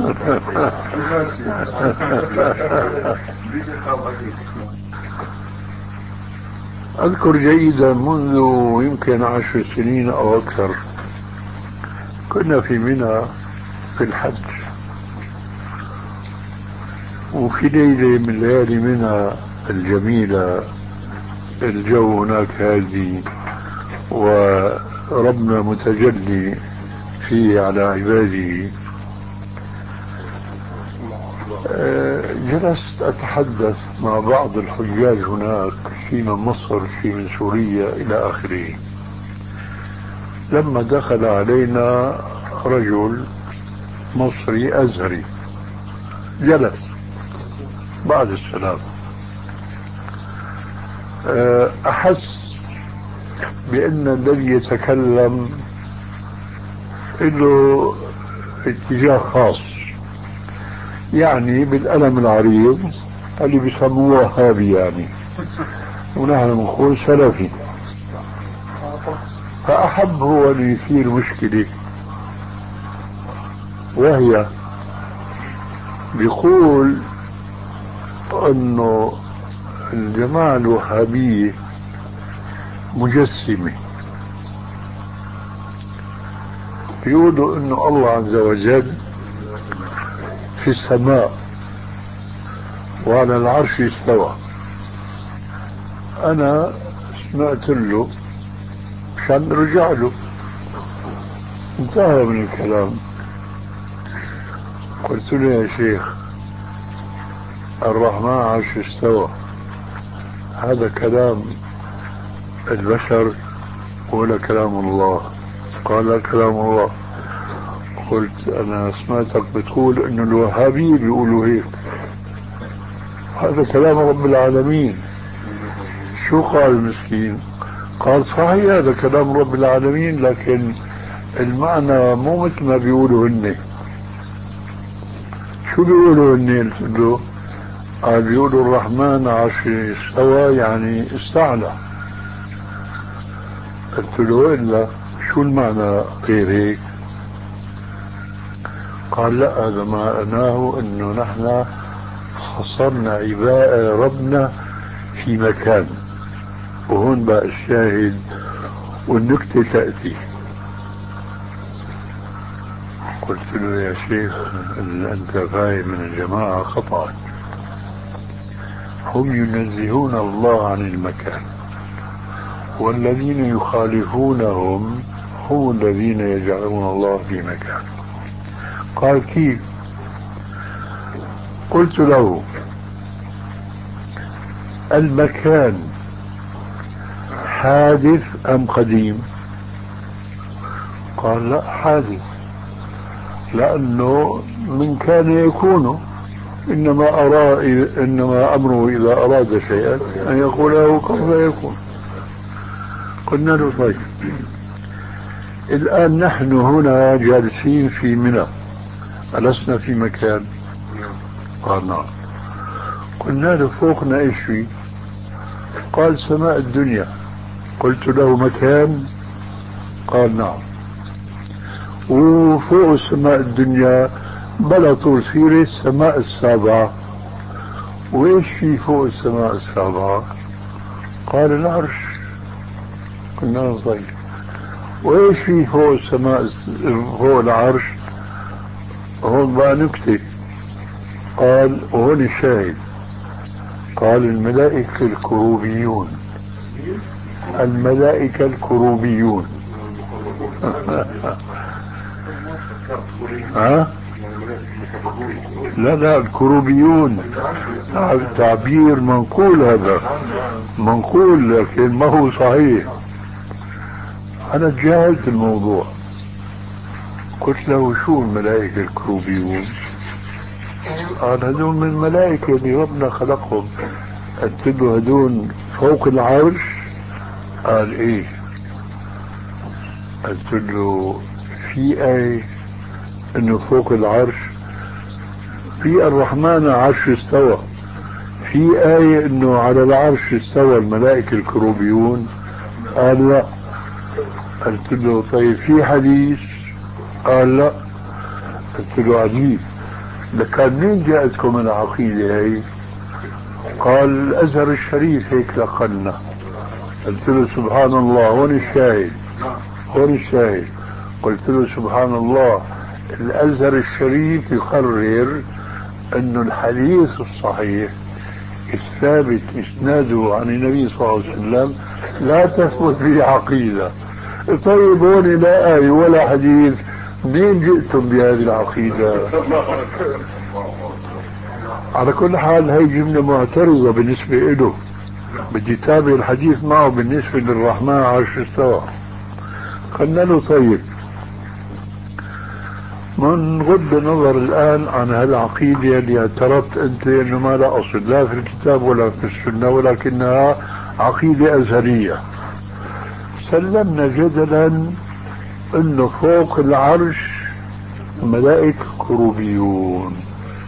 أذكر جيدا منذ يمكن عشر سنين أو أكثر كنا في منى في الحج، وفي ليلة من ليالي منى الجميلة، الجو هناك هادي وربنا متجلي فيه على عباده. جلست أتحدث مع بعض الحجاج هناك، في من مصر في من سوريا إلى آخره. لما دخل علينا رجل مصري أزهري جلس بعد السلام، أحس بأن الذي يتكلم له اتجاه خاص، يعني بالقلم العريض اللي بيسموه وهابي يعني، ونحن نقول سلفي. فأحب هو أن يثير مشكلة، وهي بيقول أنه الجماعة الوهابية مجسمة، يقولوا أنه الله عز وجل في السماء وعلى العرش استوى. أنا سمعت له عشان رجع له، انتهى من الكلام. قلت له يا شيخ الرحمن عرش استوى، هذا كلام البشر ولا كلام الله؟ قال كلام الله. قلت أنا سمعتك بتقول إنه الوهابية بيقولوا هيك، هذا كلام رب العالمين. شو قال المسكين؟ قال صحيح هذا كلام رب العالمين، لكن المعنى مو مثل ما بيقولوا هن. شو بيقولوا هن؟ قلت له قال بيقولوا الرحمن عرش استوى يعني استعلى. قلت له إلا شو المعنى غير هيك؟ قال لا، هذا معناه انه نحن حصرنا عباء ربنا في مكان، وهون بقى الشاهد والنكتة تأتي. قلت له يا شيخ اللي انت فاهم من الجماعة خطأ، هم ينزهون الله عن المكان، والذين يخالفونهم هم الذين يجعلون الله في مكان. قال كيف؟ قلت له المكان حادث أم قديم؟ قال لا حادث، لأنه من كان يكون، إنما أرى إنما أمره إذا أراد شيئا أن يقول له كن فيكون. قلنا له طيب الآن نحن هنا جالسين في منى، ألسنا في مكان؟ قال نعم. قلنا له فوقنا ايش في؟ قال سماء الدنيا. قلت له مكان؟ قال نعم. وفوق السماء الدنيا بلا طول سيرة السماء السابعة. وايش في فوق السماء السابعة؟ قال العرش. قلنا له طيب وايش في فوق السماء فوق العرش؟ هون بقى نكتة. قال وهون الشاهد، قال الملائكة الكروبيون. الملائكة الكروبيون. ها؟ لا لا الكروبيون تعبير منقول، هذا منقول لكن ما هو صحيح. أنا تجاهلت الموضوع. قلت له شو الملائكة الكروبيون؟ قال هذول من الملائكة اللي ربنا خلقهم قلت له هدول فوق العرش؟ قال ايه. قلت له في آية انه فوق العرش؟ في الرحمن عرش استوى. في آية انه على العرش استوى الملائكة الكروبيون؟ قال لا. قلت له طيب في حديث؟ قال لا. قلت له عجيب، لكان مين جاءتكم العقيدة هي؟ قال الازهر الشريف هيك لقنا. قلت له سبحان الله، هون الشاهد، هون الشاهد. قلت له سبحان الله، الازهر الشريف يقرر انه الحديث الصحيح الثابت اسناده عن النبي صلى الله عليه وسلم لا تثبت به عقيدة. طيب هون لا آية ولا حديث، منين جئتم بهذه العقيدة؟ على كل حال هي جملة معترضة بالنسبة له، بدي اتابع الحديث معه بالنسبة للرحمن عرش استوى. قلنا له طيب من غض النظر الآن عن هالعقيدة اللي اعترفت أنت أنه ما لا أصل لا في الكتاب ولا في السنة ولكنها عقيدة أزهرية، سلمنا جدلا أنه فوق العرش ملائكة كروبيون،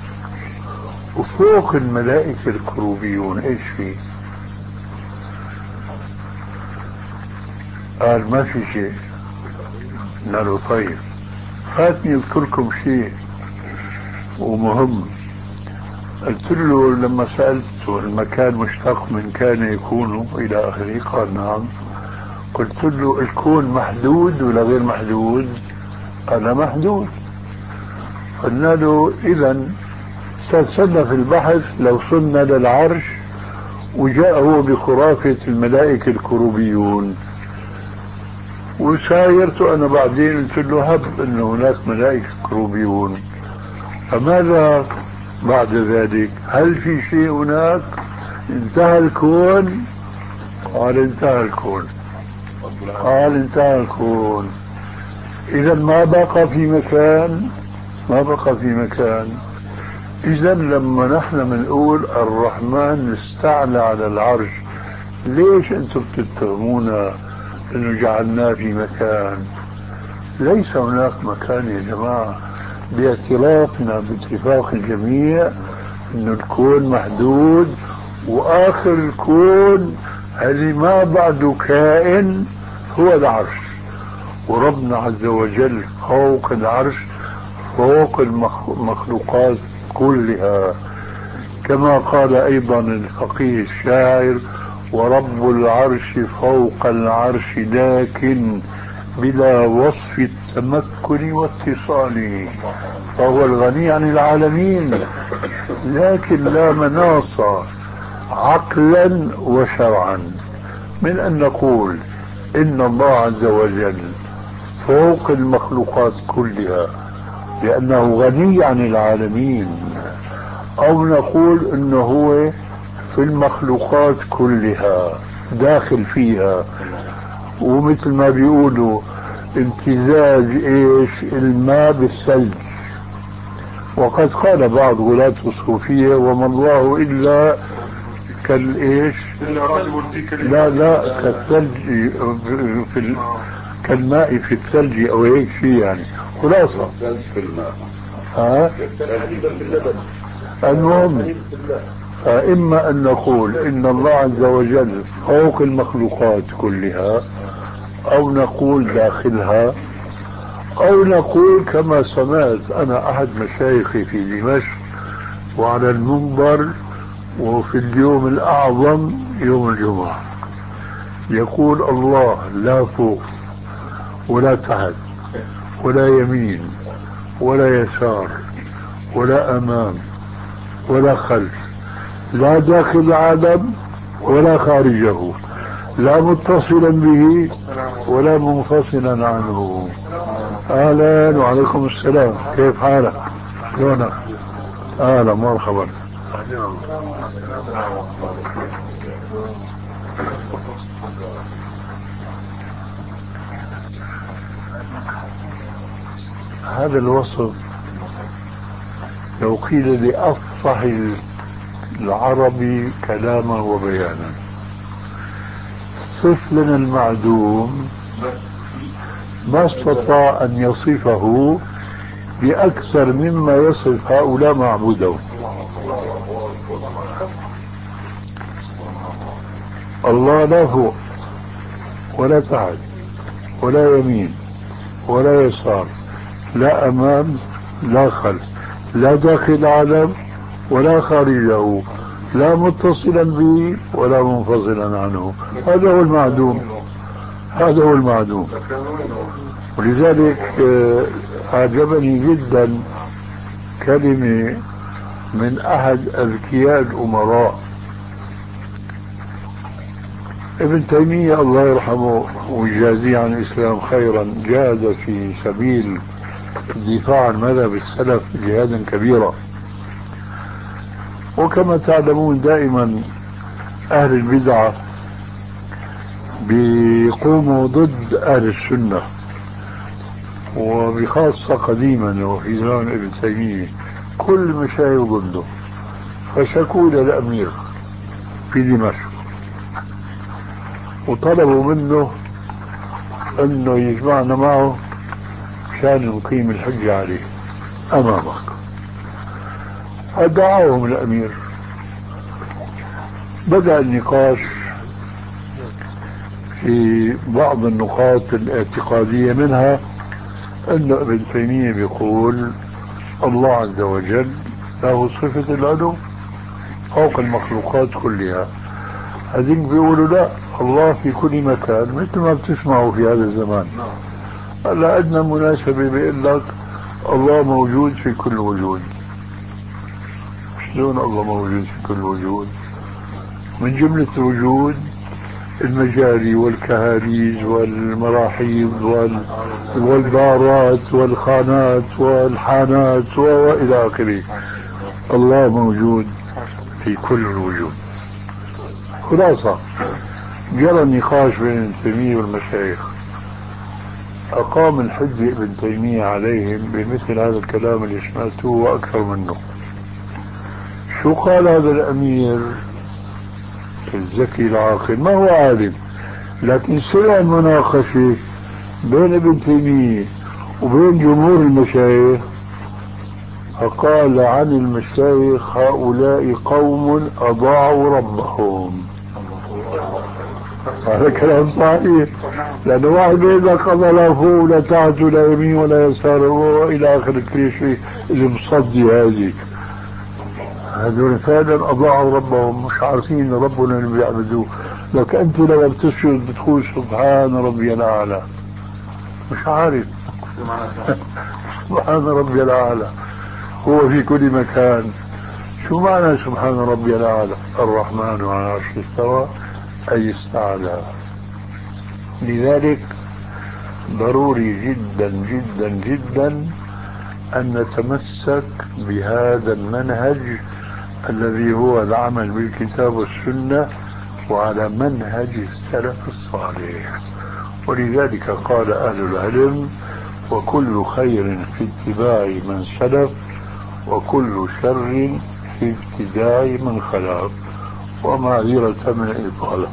وفوق الملائكة الكروبيون ايش في؟ قال ما في شيء. قلنا له طيب فاتني اذكركم شيء ومهم. قلت له لما سألته المكان مشتق من كان يكون الى اخره، قال نعم. قلت له الكون محدود ولا غير محدود؟ قال محدود. قلنا له اذا استرسلنا في البحث لو صلنا للعرش وجاء هو بخرافة الملائكة الكروبيون، وسايرت أنا بعدين قلت له هب أنه هناك ملائكة كروبيون، فماذا بعد ذلك؟ هل في شيء هناك؟ انتهى الكون؟ قال انتهى الكون. قال انتهى الكون. إذا ما بقى في مكان، ما بقى في مكان. إذا لما نحن بنقول الرحمن استعلى على العرش، ليش أنتم بتتهمونا إنه جعلناه في مكان؟ ليس هناك مكان يا جماعة، باعترافنا باتفاق الجميع إنه الكون محدود، وآخر الكون اللي ما بعده كائن هو العرش، وربنا عز وجل فوق العرش، فوق المخلوقات كلها، كما قال ايضا الفقيه الشاعر: ورب العرش فوق العرش لكن بلا وصف التمكن واتصال، فهو الغني عن العالمين لكن لا مناص عقلا وشرعا من ان نقول ان الله عز وجل فوق المخلوقات كلها لأنه غني عن العالمين، أو نقول أنه هو في المخلوقات كلها داخل فيها، ومثل ما بيقولوا امتزاج ايش الماء بالثلج. وقد قال بعض غلاة الصوفية: وما الله إلا كالايش لا لا كالثلج في ال... كالماء في الثلج او هيك شيء، يعني خلاصة الثلج في الماء. ها المهم، فإما أن نقول إن الله عز وجل فوق المخلوقات كلها، أو نقول داخلها، أو نقول كما سمعت أنا أحد مشايخي في دمشق وعلى المنبر وفي اليوم الأعظم يوم الجمعة يقول: الله لا فوق ولا تحت ولا يمين ولا يسار ولا أمام ولا خلف، لا داخل العالم ولا خارجه، لا متصلا به ولا منفصلا عنه. اهلا وعليكم السلام، كيف حالك؟ شلونك؟ اهلا مرحبا. هذا الوصف لو قيل لأفصح العربي كلاما وبيانا. صف لنا المعدوم، ما استطاع أن يصفه بأكثر مما يصف هؤلاء معبوده. الله لا فوق ولا تحت ولا يمين ولا يسار، لا أمام لا خلف، لا داخل العالم ولا خارجه، لا متصلا به ولا منفصلا عنه. هذا هو المعدوم، هذا هو المعدوم. ولذلك أعجبني جدا كلمة من أحد أذكياء الأمراء ابن تيمية الله يرحمه ويجازيه عن الإسلام خيرا، جاهد في سبيل الدفاع عن مذهب السلف جهادا كبيرا. وكما تعلمون دائما أهل البدعة بيقوموا ضد أهل السنة، وبخاصة قديما وفي زمان ابن تيمية كل مشايخ ضده، فشكوا إلى الأمير في دمشق وطلبوا منه انه يجمعنا معه مشان نقيم الحجة عليه امامك. فدعاهم الامير، بدأ النقاش في بعض النقاط الاعتقادية، منها ان ابن تيمية بيقول الله عز وجل له صفة العلو فوق المخلوقات كلها. هذين بيقولوا لا، الله في كل مكان مثل ما بتسمعوا في هذا الزمان. هلا أدنى مناسبة بيقول لك الله موجود في كل وجود. شلون الله موجود في كل وجود؟ من جملة الوجود المجاري والكهاليز والمراحيض وال... والبارات والخانات والحانات وإلى آخره. الله موجود في كل الوجود. خلاصة جرى النقاش بين ابن تيمية والمشايخ، أقام الحجة ابن تيمية عليهم بمثل هذا الكلام اللي سمعتوه وأكثر منه. شو قال هذا الأمير الذكي العاقل؟ ما هو عالم، لكن سمع المناقشة بين ابن تيمية وبين جمهور المشايخ، فقال عن المشايخ هؤلاء قوم أضاعوا ربهم. هذا كلام صحيح، لأن واحد يقول لك الله لا فوق ولا تحت ولا يمين ولا يسار وإلى آخر كل شيء اللي مصدي هذه، هذول فعلا أضاعوا ربهم، مش عارفين ربنا اللي بيعبدوه. لك أنت لما بتسجد بتقول سبحان ربي الأعلى، مش عارف سبحان ربي الأعلى هو في كل مكان. شو معنى سبحان ربي الأعلى؟ الرحمن على العرش استوى أي استعلى. لذلك ضروري جدا جدا جدا أن نتمسك بهذا المنهج الذي هو العمل بالكتاب والسنة وعلى منهج السلف الصالح. ولذلك قال أهل العلم وكل خير في اتباع من سلف وكل شر في ابتداع من خلف. ومعذرة من الإطالة.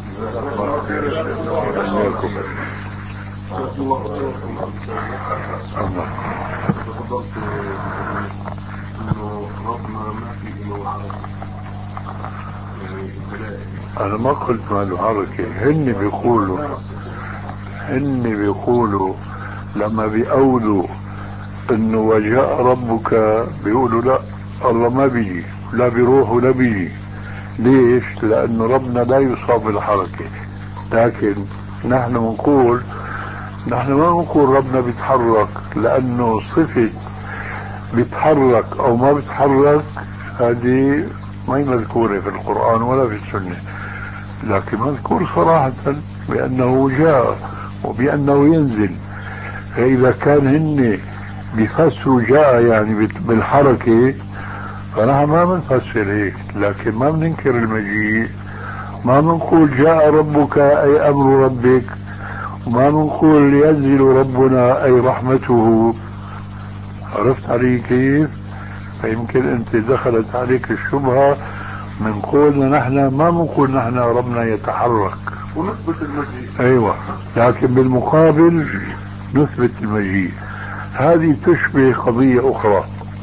أنا ما قلت ما له حركة، هن بيقولوا هن بيقولوا لما بيقولوا إنه وجاء ربك بيقولوا لا، الله ما بيجي لا بيروح ولا بيجي. ليش؟ لأنه ربنا لا يصاب بالحركة. لكن نحن بنقول نحن ما بنقول ربنا بيتحرك، لأنه صفة بيتحرك أو ما بيتحرك هذه ما هي مذكورة في القرآن ولا في السنة، لكن مذكور صراحة بأنه جاء وبأنه ينزل. فإذا كان هن بيفسروا جاء يعني بالحركة فنحن ما بنفسر هيك، لكن ما بننكر المجيء. ما بنقول جاء ربك أي أمر ربك، وما بنقول ينزل ربنا أي رحمته. عرفت علي كيف؟ فيمكن أنت دخلت عليك الشبهة من قولنا نحن ما بنقول نحن ربنا يتحرك ونثبت المجيء. ايوه، لكن بالمقابل نثبت المجيء. هذه تشبه قضية اخرى.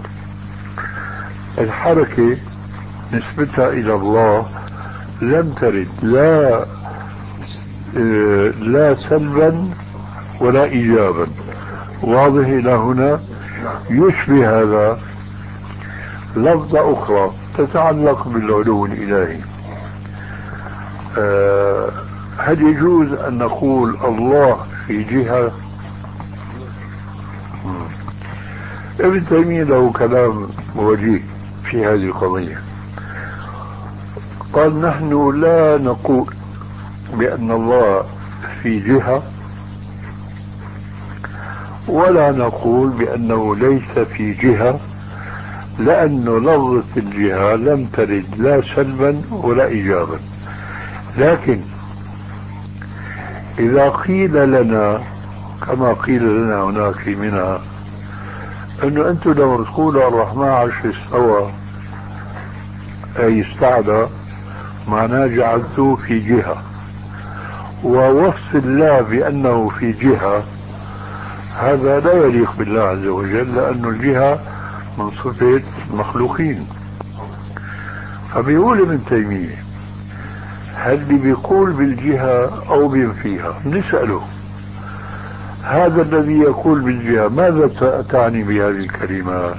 الحركة نسبتها الى الله لم ترد لا لا سلبا ولا ايجابا. واضح الى هنا؟ يشبه هذا لفظة اخرى تتعلق بالعلو الالهي. أه هل يجوز ان نقول الله في جهة؟ ابن تيمية له كلام وجيه في هذه القضية. قال نحن لا نقول بأن الله في جهة، ولا نقول بأنه ليس في جهة، لأن لفظة الجهة لم ترد لا سلبا ولا إيجابا. لكن إذا قيل لنا كما قيل لنا هناك في منى أنه أنتم لما تقولوا الرحمن عرش استوى أي استعلى، معناه جعلتوه في جهة، ووصف الله بأنه في جهة هذا لا يليق بالله عز وجل، لأن الجهة من صفة المخلوقين. فبيقول ابن تيمية هل اللي بيقول بالجهة أو بينفيها نسأله هذا الذي يقول بالجهة ماذا تعني بهذه الكلمة؟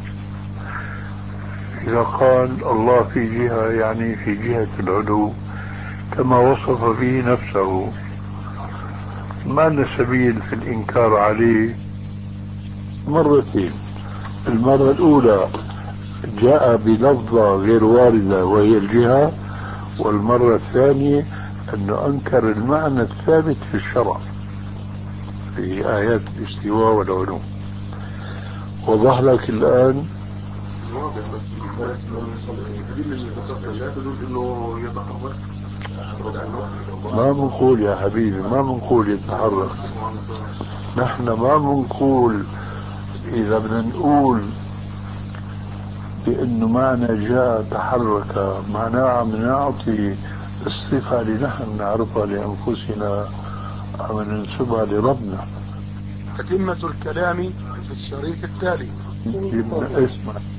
إذا قال الله في جهة يعني في جهة العلو كما وصف به نفسه، ما لنا سبيل في الإنكار عليه مرتين. المرة الأولى جاء بلفظة غير واردة وهي الجهة، والمرة الثانية أنه أنكر المعنى الثابت في الشرع في آيات الاستواء والعلو. وضح لك الآن؟ ما بنقول يا حبيبي، ما بنقول يتحرك. نحن ما بنقول، إذا بدنا نقول بأنه معنى جاء تحرك معناه عم نعطي الصفة اللي نحن نعرفها لأنفسنا عم ننسبها لربنا. تتمة الكلام في الشريط التالي. اسمع